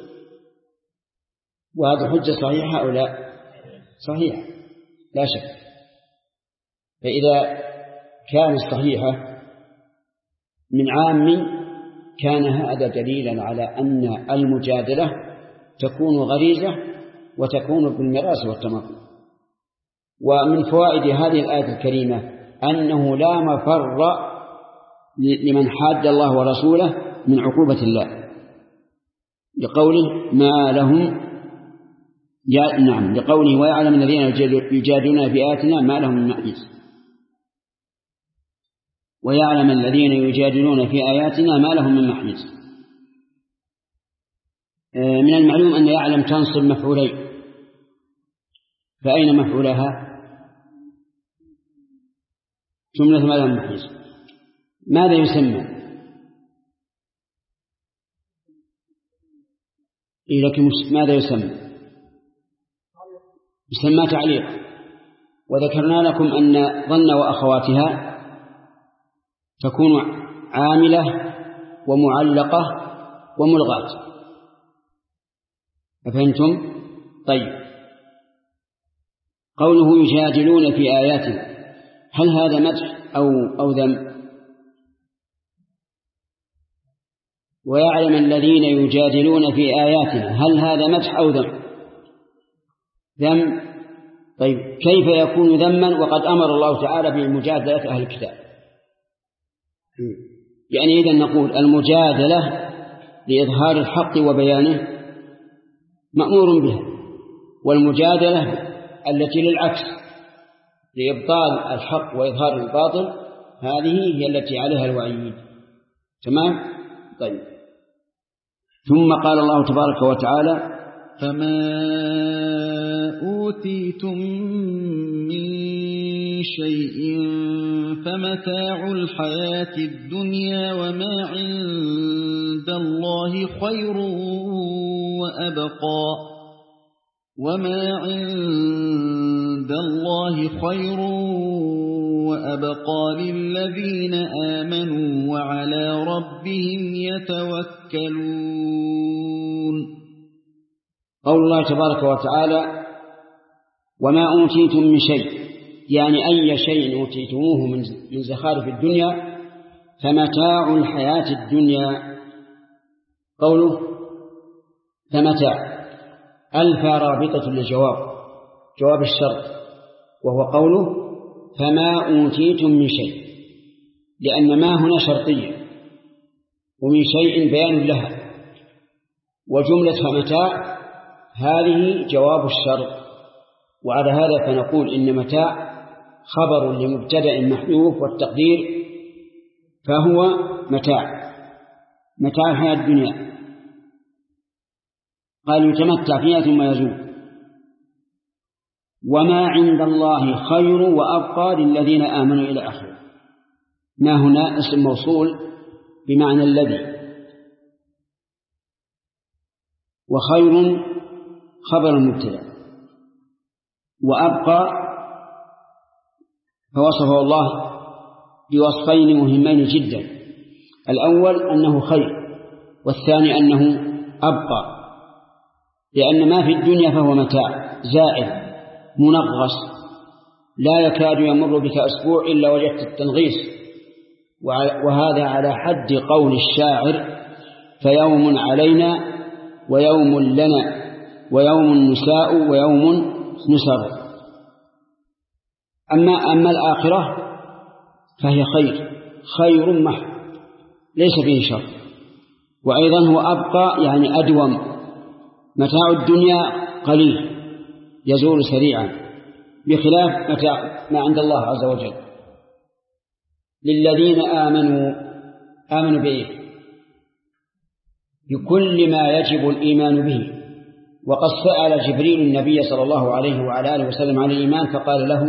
وهذا حجة صحيحة أو لا؟ صحيحة لا شك. فإذا كان الصحيحة من عام كان هذا دليلا على أن المجادلة تكون غريزة وتكون بالمراس والتمكن. ومن فوائد هذه الآية الكريمة أنه لا مفر لمن حاد الله ورسوله من عقوبة الله، لقوله ما لهم لقوله: ويعلم الذين يجادلون في آياتنا ما لهم من محيص. ويعلم الذين يجادلون في آياتنا ما لهم من محيص. من المعلوم أن يعلم تنصب مفعولين، فأين مفعولها؟ جملة ما لهم من محيص. ماذا يسمى؟ لكن ماذا يسمى؟ يسمى تعليق. وذكرنا لكم أن ظن وأخواتها تكون عاملة ومعلقة وملغاة. أفهمتم؟ طيب، قوله يجادلون في آياتنا، هل هذا مدح أو ذم؟ ويعلم الذين يجادلون في آياتنا، هل هذا مدح أو ذم؟ ذم. طيب، كيف يكون ذما وقد أمر الله تعالى بمجادلة أهل الكتاب؟ يعني إذن نقول المجادلة لإظهار الحق وبيانه مأمور بها، والمجادلة التي للعكس لإبطال الحق وإظهار الباطل هذه هي التي عليها الوعيد. تمام؟ طيب، ثم قال الله تبارك وتعالى: فما أوتيتم من شيء فمتاع الحياة الدنيا وما عند الله خير وأبقى للذين آمنوا وعلى ربهم يتوكلون. قول الله تبارك وتعالى: وما أوتيتم من شيء، يعني أي شيء أوتيتموه من زخارف الدنيا فمتاع الحياة الدنيا. قوله فمتاع ألف رابطة للجواب، جواب الشرط، وهو قوله فما أوتيتم من شيء، لأن ما هنا شرطية ومن شيء بيان لها، وجملة فمتاع هذه جواب الشرط. وعلى هذا فنقول إن متاع خبر لمبتدأ محذوف، والتقدير فهو متاع الحياة الدنيا. قال يتمتع فيها ثم يزول. وما عند الله خير وأبقى للذين آمنوا إلى آخره. ما هنا اسم موصول بمعنى الذي، وخير خبر المبتدأ، وأبقى فوصفه الله بوصفين مهمين جدا: الأول أنه خير، والثاني أنه أبقى، لأن ما في الدنيا فهو متاع زائل منغص لا يكاد يمر بك أسبوع إلا وجدت التنغيص. وهذا على حد قول الشاعر: فيوم علينا ويوم لنا ويوم نساء ويوم نسر. أما الآخرة فهي خير محض ليس فيه شر. وأيضا هو أبقى يعني أدوم. متاع الدنيا قليل يزول سريعا، بخلاف ما عند الله عز وجل. للذين آمنوا بإيه؟ بكل ما يجب الإيمان به. وقد سأل جبريل النبي صلى الله عليه وعلى آله وسلم عن الإيمان فقال له: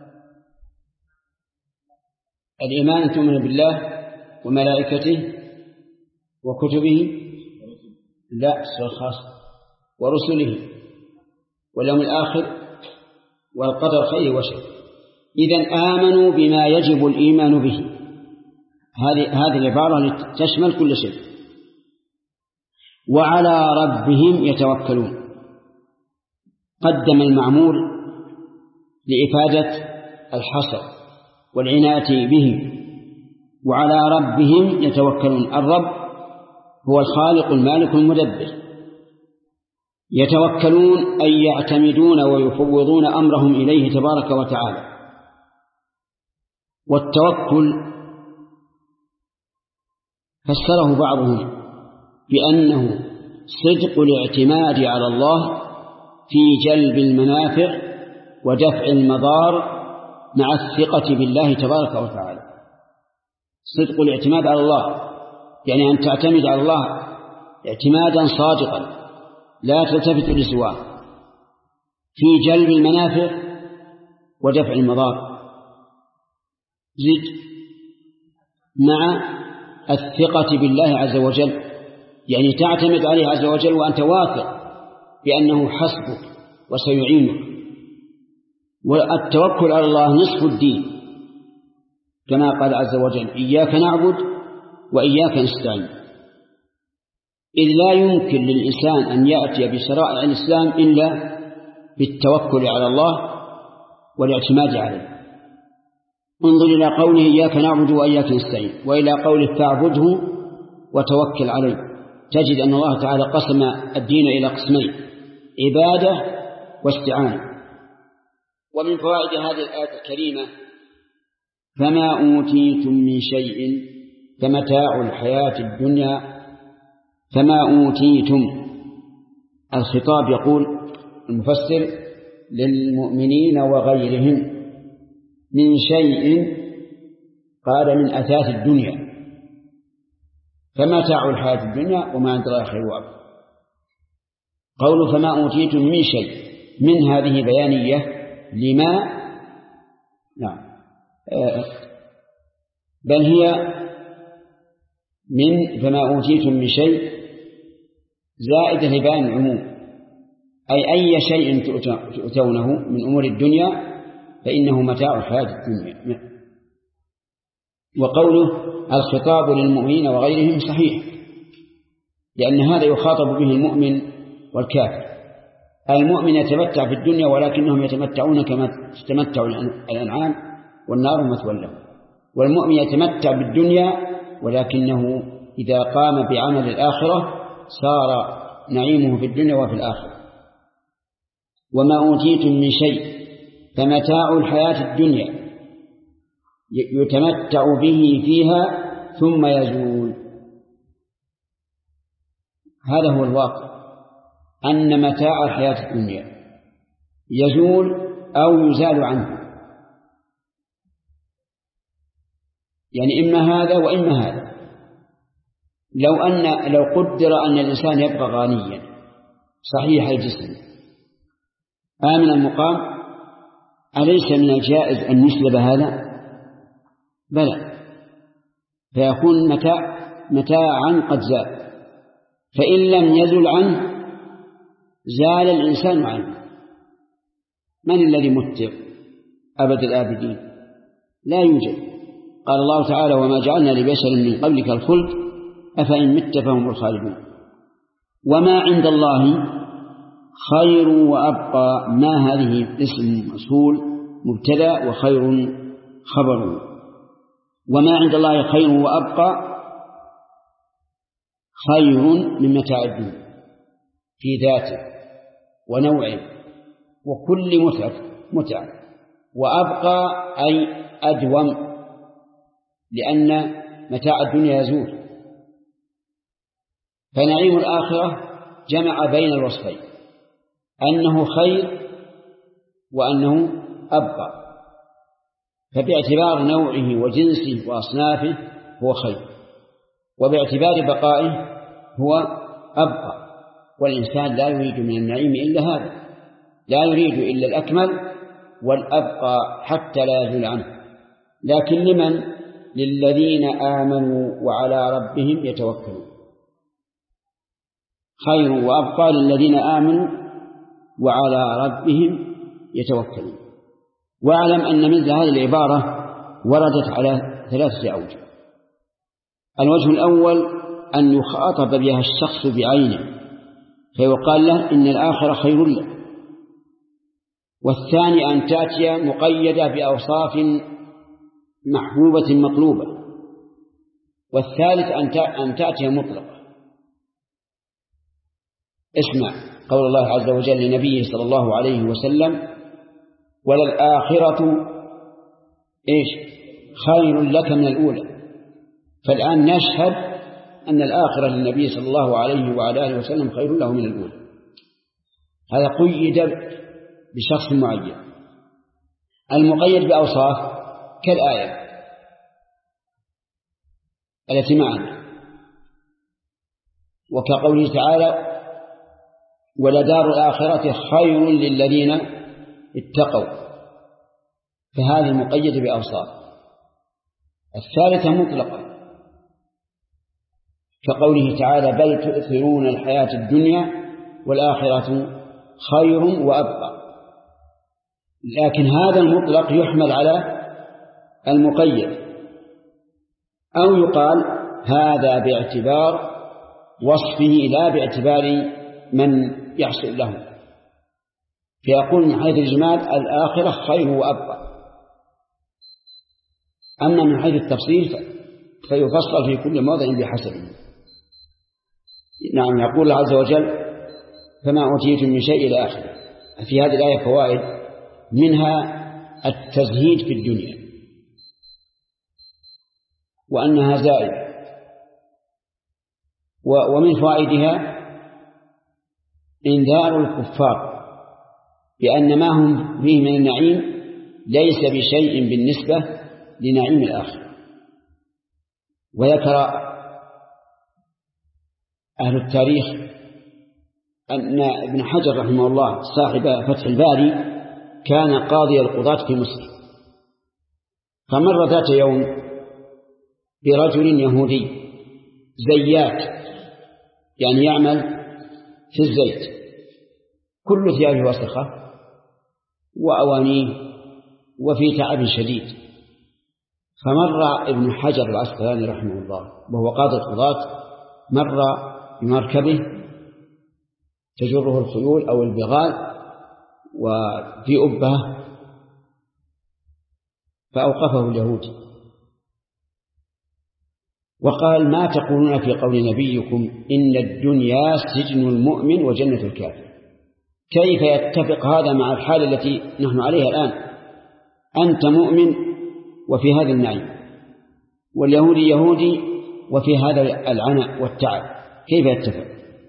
الإيمان أن تؤمن بالله وملائكته وكتبه لا خاص ورسله واليوم الآخر والقدر خير وشر. إذن آمنوا بما يجب الإيمان به. هذه العبارة تشمل كل شيء. وعلى ربهم يتوكلون. قدم المعمول لإفادة الحصر والعناية به. وعلى ربهم يتوكلون. الرب هو الخالق المالك المدبر. يتوكلون أي يعتمدون ويفوضون أمرهم إليه تبارك وتعالى. والتوكل فسره بعضهم بأنه صدق الاعتماد على الله في جلب المنافع ودفع المضار مع الثقة بالله تبارك وتعالى. صدق الاعتماد على الله يعني أن تعتمد على الله اعتمادا صادقا لا تلتفت لسواه في جلب المنافع ودفع المضار. زد مع الثقة بالله عز وجل يعني تعتمد عليه عز وجل وأنت واثق بأنه حسبك وسيعينك. والتوكل على الله نصف الدين كما قال عز وجل: إياك نعبد وإياك نستعين. إذ لا يمكن للإنسان أن يأتي بشرائع الإسلام إلا بالتوكل على الله والاعتماد عليه. انظر إلى قوله: إياك نعبد وإياك نستعين، وإلى قوله: فاعبده وتوكل عليه. تجد أن الله تعالى قسم الدين إلى قسمين: عبادة واستعانة. ومن فوائد هذه الآية الكريمة: فما أوتيتم من شيء فمتاع الحياة الدنيا. فما أوتيتم، الخطاب يقول المفسر للمؤمنين وغيرهم، من شيء قال من أثاث الدنيا، فمتاع الحياة الدنيا وما عند الله خير وأبقى. قوله فما أوتيتم من شيء، من هذه بيانية لما بل هي من فما أوتيتم من شيء زائدة لبيان العموم، أي شيء تؤتونه من أمور الدنيا فإنه متاع الحياة الدنيا. وقوله الخطاب للمؤمنين وغيرهم صحيح، لأن هذا يخاطب به المؤمن والكافر. المؤمن يتمتع في الدنيا ولكنهم يتمتعون كما تتمتع الأنعام والنار مثوى لهم، والمؤمن يتمتع بالدنيا ولكنه إذا قام بعمل الآخرة صار نعيمه في الدنيا وفي الآخرة. وما أوتيتم من شيء فمتاع الحياة الدنيا يتمتع به فيها ثم يزول. هذا هو الواقع، أن متاع الحياة الدنيا يزول أو يزال عنه، يعني إما هذا وإما هذا. لو قدر أن الإنسان يبقى غنيا صحيح الجسم آمن المقام، أليس من الجائز أن يسلب هذا؟ بلى، فيكون متاعا قد زال. فإن لم يزل عنه زال الإنسان عنه. من الذي متع أبد الآبدين؟ لا يوجد. قال الله تعالى: وما جعلنا لبشر من قبلك الخلد أفإن مت فهم الخالدون. وما عند الله خير وأبقى. ما هذه اسم موصول مبتدأ وخير خبر. وما عند الله خير وأبقى خير من متاع الدنيا في ذاته ونوعه وكل متع، وأبقى أي أدوم، لأن متاع الدنيا يزول. فنعيم الآخرة جمع بين الوصفين، أنه خير وأنه أبقى، فباعتبار نوعه وجنسه وأصنافه هو خير، وباعتبار بقائه هو أبقى. والإنسان لا يريد من النعيم إلا هذا، لا يريد إلا الأكمل والأبقى حتى لا يزول عنه. لكن لمن؟ للذين آمنوا وعلى ربهم يتوكلون. خير وأبقى للذين آمنوا وعلى ربهم يتوكلون. واعلم أن مثل هذه العبارة وردت على 3 أوجه. الوجه الأول أن يخاطب بها الشخص بعينه فيقال له إن الآخرة خير له. والثاني أن تأتي مقيدة بأوصاف محبوبة مطلوبة. والثالث أن تأتي مطلقة. اسمع قول الله عز وجل لنبيه صلى الله عليه وسلم: وللآخرة خير لك من الأولى. فالآن نشهد أن الآخرة للنبي صلى الله عليه وعلى آله وسلم خير له من الأولى. هذا قيد بشخص معين. المقيد بأوصاف كالآية التي معنا، وكقوله تعالى: ولدار الآخرة خير للذين اتقوا. فهذه مقيدة بأوصاف. الثالثة مطلقة كقوله تعالى: بل تؤثرون الحياة الدنيا والآخرة خير وأبقى. لكن هذا المطلق يحمل على المقيد، أو يقال هذا باعتبار وصفه لا باعتبار من يحصل له، فيقول من حيث الإجمال الآخرة خير وأبقى. أما من حيث التفصيل فيفصل في كل موضع بحسبه. نعم، يقول الله عز وجل: فما أوتيتم من شيء إلى آخره. في هذه الآية فوائد، منها التزهيد في الدنيا وأنها زائدة، ومن فوائدها إنذار الكفار بأن ما هم فيه من النعيم ليس بشيء بالنسبة لنعيم الآخرة. وذكر أهل التاريخ أن ابن حجر رحمه الله صاحب فتح الباري كان قاضي القضاة في مصر، فمر ذات يوم برجل يهودي زيات، يعني يعمل في الزيت، كل ثيابه وسخة وأوانيه وفي تعب شديد. فمر ابن حجر العسقلاني رحمه الله وهو قاضي القضاة، مر بمركبه تجره الخيول أو البغال وفي أبه، فأوقفه اليهودي وقال: ما تقولون في قول نبيكم إن الدنيا سجن المؤمن وجنة الكافر؟ كيف يتفق هذا مع الحالة التي نحن عليها الآن؟ أنت مؤمن وفي هذا النعيم، واليهودي يهودي وفي هذا العناء والتعب، كيف يتفق؟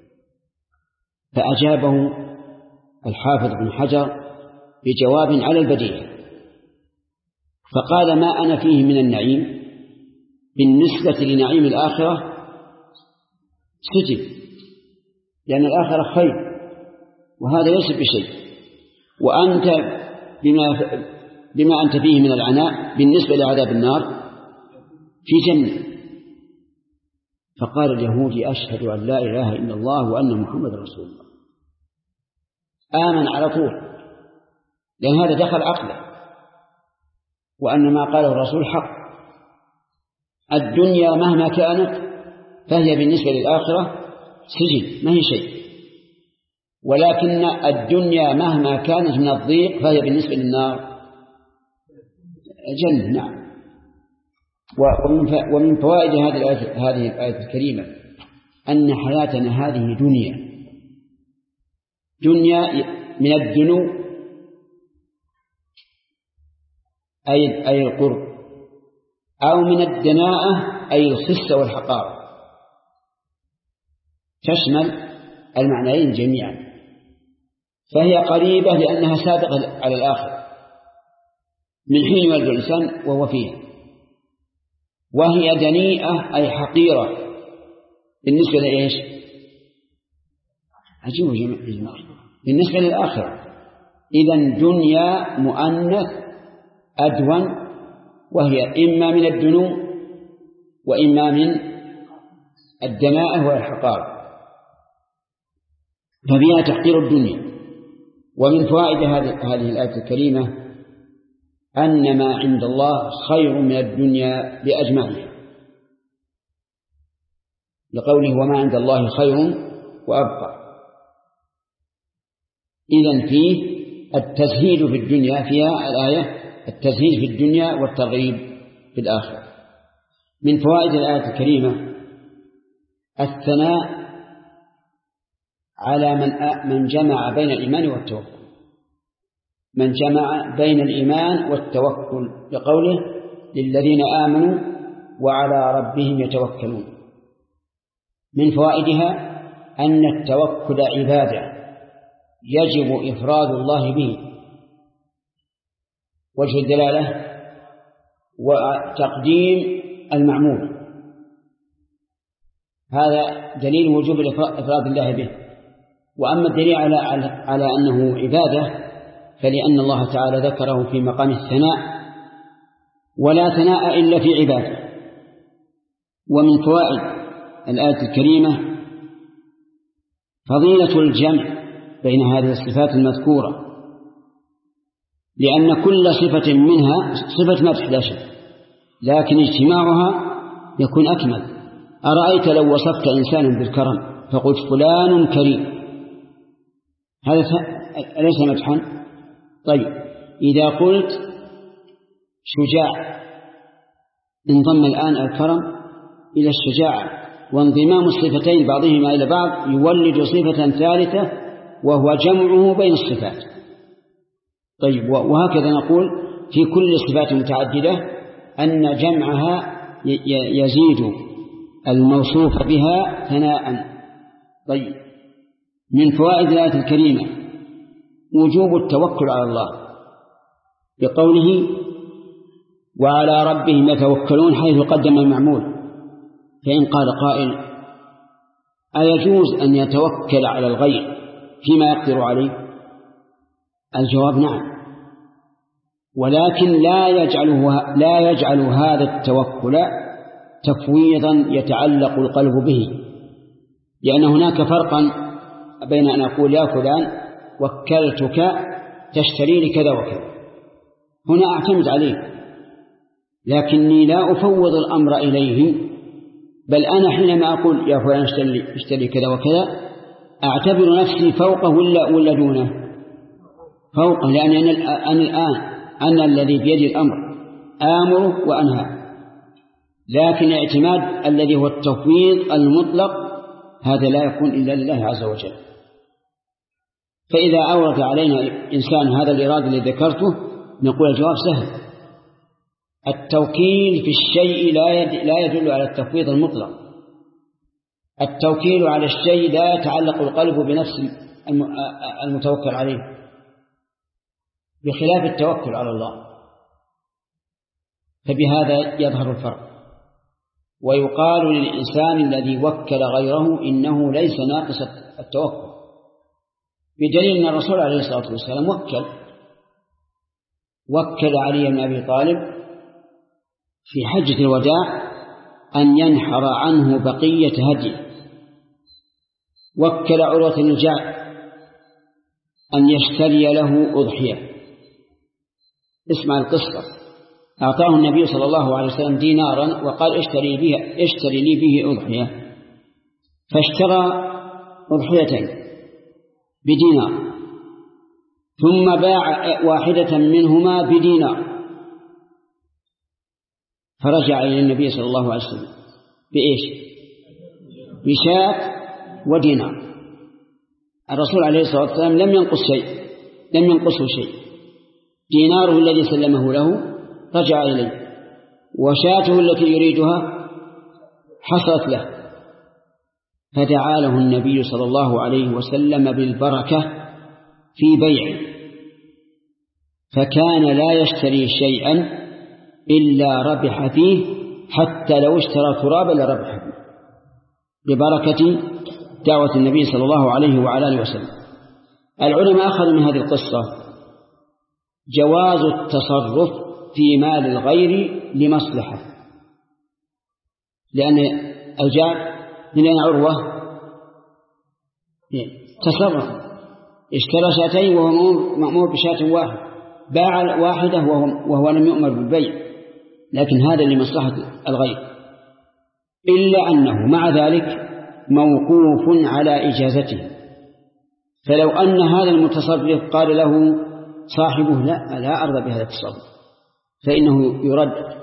فأجابه الحافظ بن حجر بجواب على البديهة، فقال: ما أنا فيه من النعيم بالنسبة لنعيم الآخرة سجن، لأن الآخرة خير وهذا ليس بشيء، وأنت بما أنت فيه من العناء بالنسبة لعذاب النار في جنة. فقال اليهودي: أشهد أن لا إله إلا الله وأن محمد رسول الله. آمن على طول، لأن هذا دخل عقله، وأن ما قاله الرسول حق. الدنيا مهما كانت فهي بالنسبة للآخرة سجن، ما هي شيء، ولكن الدنيا مهما كانت من الضيق فهي بالنسبة للنار جنة. نعم. ومن فوائد هذه الآية الكريمة أن حياتنا هذه دنيا من الدنو أي القرب، أو من الدناءة أي الخسة والحقارة، تشمل المعنيين جميعا. فهي قريبة لأنها سابقة على الآخرة من حين يولد الإنسان وهو فيها، وهي دنيئة أي حقيرة بالنسبة لإيش؟ عجيب جميع بالنسبة للآخرة. إذن دنيا مؤنث أدون، وهي إما من الدنو وإما من الدناءة والحقارة، ففيها تحقير الدنيا. ومن فوائد هذه الآية الكريمة أن ما عند الله خير من الدنيا بأجمعها، لقوله وما عند الله خير وأبقى. إذن فيه التزهيد في الدنيا، فيها الآية التزهيد في الدنيا والترغيب في الآخرة. من فوائد الآية الكريمة الثناء على من جمع بين الإيمان والتوكل، من جمع بين الإيمان والتوكل، لقوله للذين آمنوا وعلى ربهم يتوكلون. من فوائدها أن التوكل عبادة يجب إفراد الله به، وجه الدلالة وتقديم المعمول، هذا دليل وجوب إفراد الله به. وأما الدليل على أنه عبادة فلأن الله تعالى ذكره في مقام الثناء، ولا ثناء إلا في عبادة. ومن فوائد الآية الكريمة فضيلة الجمع بين هذه الصفات المذكورة، لأن كل صفة منها صفة مدح لا شك، لكن اجتماعها يكون أكمل. أرأيت لو وصفت إنسانا بالكرم فقلت فلان كريم، هذا أليس مدحا؟ طيب إذا قلت شجاع انضم الآن الكرم إلى الشجاعة، وانضمام الصفتين بعضهما إلى بعض يولد صفة ثالثة وهو جمعه بين الصفات. طيب وهكذا نقول في كل الصفات المتعددة أن جمعها يزيد الموصوف بها ثناء. طيب من فوائد الآية الكريمة وجوب التوكل على الله بقوله وعلى ربهم يتوكلون حيث قدم المعمول. فإن قال قائل أيجوز أن يتوكل على الغير فيما يقدر عليه؟ الجواب نعم، ولكن لا يجعل هذا التوكل تفويضا يتعلق القلب به، لأن هناك فرقا بين أن أقول يا فلان وكلتك تشتري لي كذا وكذا، هنا أعتمد عليه لكني لا أفوض الأمر إليه، بل أنا حينما أقول يا فلان اشتري كذا وكذا أعتبر نفسي فوقه ولا دونه؟ فوقه، لأن أنا الذي بيد الأمر آمر وأنهى. لكن الاعتماد الذي هو التفويض المطلق هذا لا يكون إلا لله عز وجل. فإذا أورد علينا إنسان هذا الإرادة الذي ذكرته نقول الجواب سهل، التوكيل في الشيء لا يدل على التفويض المطلق. التوكيل على الشيء لا يتعلق القلب بنفس المتوكل عليه، بخلاف التوكل على الله، فبهذا يظهر الفرق. ويقال للإنسان الذي وكل غيره إنه ليس ناقص التوكل، بدليل أن الرسول عليه الصلاة والسلام وكل علي بن أبي طالب في حجة الوداع أن ينحر عنه بقية هدي، وكل عروة بن الجعد أن يشتري له أضحية. اسمع القصة، أعطاه النبي صلى الله عليه وسلم دينارا وقال اشتري لي به أضحية، فاشترى أضحيتين بدينار، ثم باع واحدة منهما بدينار، فرجع إلى النبي صلى الله عليه وسلم بإيش؟ بشاة ودينار. الرسول عليه الصلاة والسلام لم ينقصه شيء، ديناره الذي سلمه له رجع إليه، وشاته التي يريدها حصلت له، فدعا له النبي صلى الله عليه وسلم بالبركة في بيع فكان لا يشتري شيئا إلا ربح فيه، حتى لو اشترى ترابا لربح فيه، ببركة دعوة النبي صلى الله عليه وعلى آله وسلم. العلماء أخذوا من هذه القصة جواز التصرف في مال الغير لمصلحة، لأن الجار من عروة تصرف، اشترى شاتين وهو مأمور بشاة واحد، باع واحدة وهو لم يؤمر بالبيع، لكن هذا لمصلحة الغير، إلا أنه مع ذلك موقوف على إجازته. فلو أن هذا المتصرف قال له صاحبه لا أرضى بهذا التصرف فإنه يرد.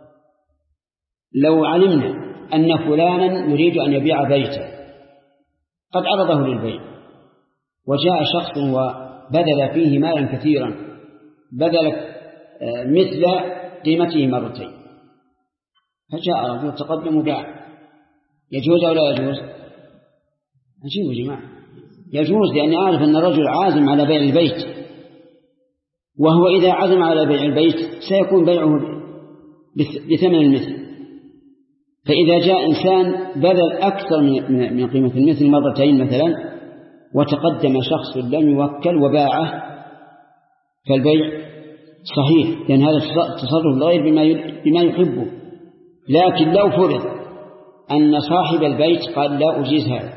لو علمنا أن فلانا يريد أن يبيع بيته قد عرضه للبيع وجاء شخص وبذل فيه مالا كثيرا، بذل مثل قيمته مرتين، فجاء رجل تقدم وباع، يجوز أو لا يجوز؟ عجيب يا جماعة، يجوز، لأني أعرف أن الرجل عازم على بيع البيت، وهو إذا عزم على بيع البيت سيكون بيعه بثمن المثل. فإذا جاء إنسان بذل أكثر من قيمة المثل مرتين مثلا وتقدم شخص لم يوكل وباعه فالبيع صحيح، لأن هذا تصرف الغير بما يحبه. لكن لو فرض أن صاحب البيت قال لا أجيز هذا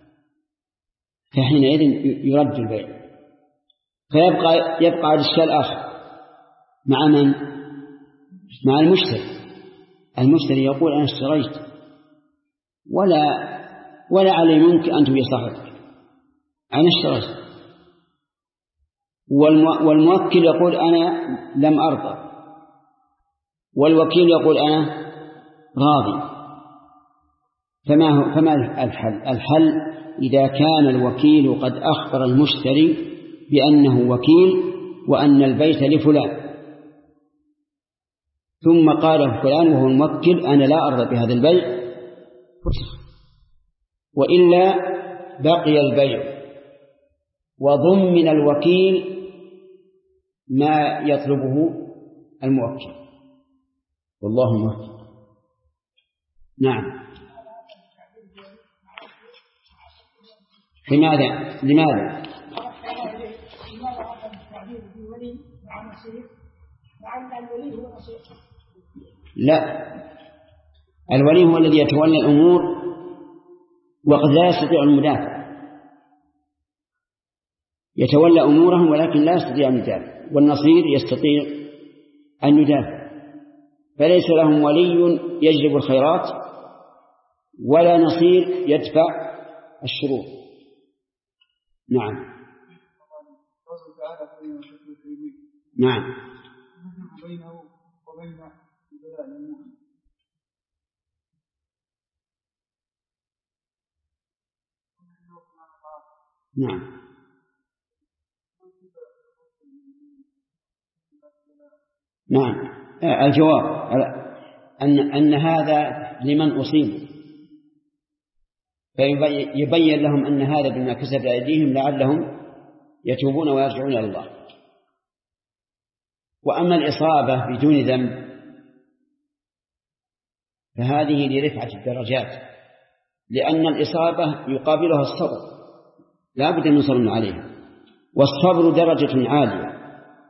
فحينئذ يرد البيع، فيبقى الإشكال آخر مع من؟ مع المشتري. المشتري يقول أنا اشتريت ولا علي منك أن تبيع صاحبك، أنا اشتريت، والموكل يقول أنا لم أرضى، والوكيل يقول أنا راضي. فما الحل؟ الحل إذا كان الوكيل قد أخبر المشتري بأنه وكيل وأن البيت لفلان، ثم قال فلان وهو الموكل أنا لا أرضى بهذا البيع، وإلا بقي البيع وضمن الوكيل ما يطلبه الموكل، والله موكل. نعم. لماذا؟ لا، الولي هو الذي يتولى الأمور وقد لا يستطيع المدافع، يتولى أمورهم ولكن لا يستطيع المدافع، والنصير يستطيع أن يدافع، فليس لهم ولي يجلب الخيرات ولا نصير يدفع الشرور. نعم. نعم. نعم. نعم. الجواب أن هذا لمن أصيب، فيبين لهم أن هذا بما كسب أيديهم لعلهم يتوبون ويرجعون إلى الله. وأما الإصابة بدون ذنب فهذه لرفعة الدرجات، لأن الإصابة يقابلها الصبر، لا بد من صبر عليها، والصبر درجة عالية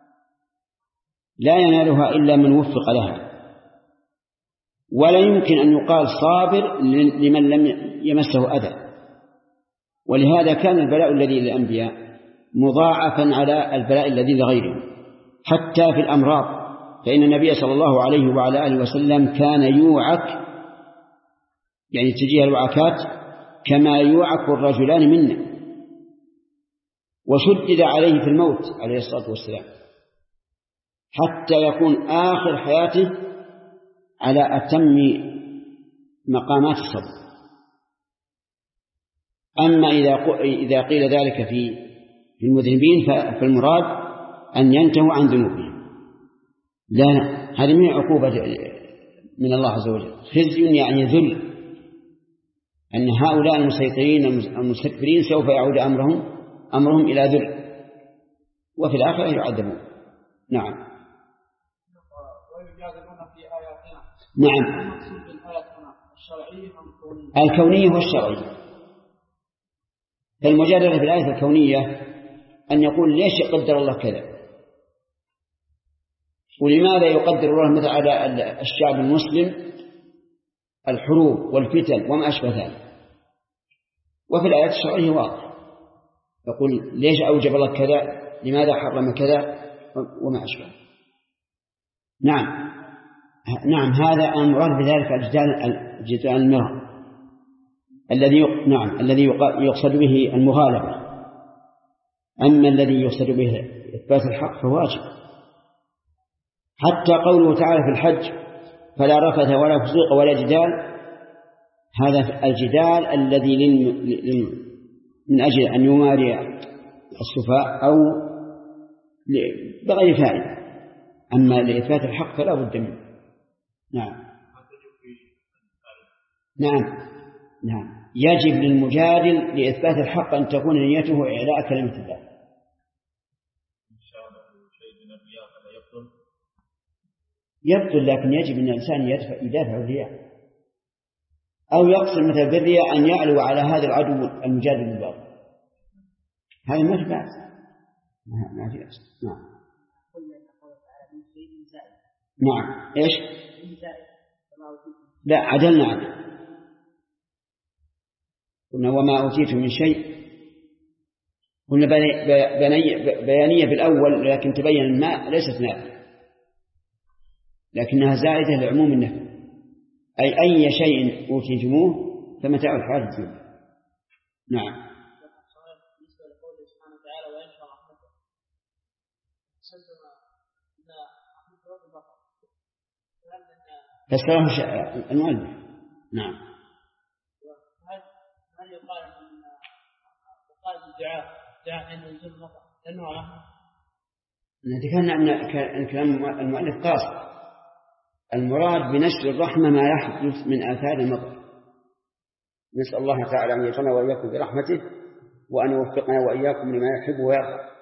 لا ينالها إلا من وفق لها، ولا يمكن أن يقال صابر لمن لم يمسه أذى. ولهذا كان البلاء الذي للأنبياء مضاعفا على البلاء الذي لغيرهم، حتى في الأمراض، فإن النبي صلى الله عليه وعلى آله وسلم كان يوعك، يعني تجيه الوعكات كما يوعك الرجلان منا، وشدد عليه في الموت عليه الصلاة والسلام حتى يكون آخر حياته على أتم مقامات الصبر. أما إذا قيل ذلك في المذنبين فالمراد أن ينتهوا عن ذنوبهم. لا، هذه من عقوبة من الله عز وجل، خزي يعني ذل، أن هؤلاء المسيطرين المستكبرين سوف يعود أمرهم إلى ذل. وفي الآخرة يعذبون. نعم. ويجادلون في آياتنا. نعم. المقصود بالآيات هنا الشرعية أم الكونية والشرعية. فالمجادلة في الآية الكونية أن يقول ليش يقدر الله كذا، ولماذا يقدر الله مثل على الشعب المسلم الحروب والفتن وما أشبه ذلك. وفي الآيات الشرعية واضح، يقول ليش أوجب الله كذا، لماذا حرم كذا وما أشبه. نعم نعم. هذا المراد بذلك الجدال المرء الذي يقصد به المغالبة. أما الذي يقصد به إثبات الحق فواجب. حتى قوله تعالى في الحج فلا رفث ولا فسوق ولا جدال، هذا الجدال الذي من أجل أن يماري السفهاء أو بغير فائدة. أما لإثبات الحق فلا بد منه. نعم نعم نعم. يجب للمجادل لإثبات الحق أن تكون نيته إعلاء كلمة الله. يبطل، لكن يجب أن الإنسان يدافع الرياء أو يقصد مثل بالرياء أن يعلو على هذا العدو المجادل بالباطل، هذا ما في بأس. ما في بأس. نعم نعم. إيش؟ لا عدلنا عنه، قلنا وما أوتيت من شيء، قلنا بيانية بالأول لكن تبين الماء ليست نافية لكنها زائدة لعموم النفي، أي شيء أوتيتموه فمتاع الحياة الدنيا. نعم. فسره المؤلف. نعم. هل يقال الدعاء أن ينزل المطر لأنه رحمة؟ نتكلم أن كلام المؤلف قاصر، المراد بنشر الرحمة ما يحدث من آثار المطر. نسأل الله تعالى أن يجعلنا وإياكم برحمته وأن يوفقنا وإياكم لما يحب ويرضى.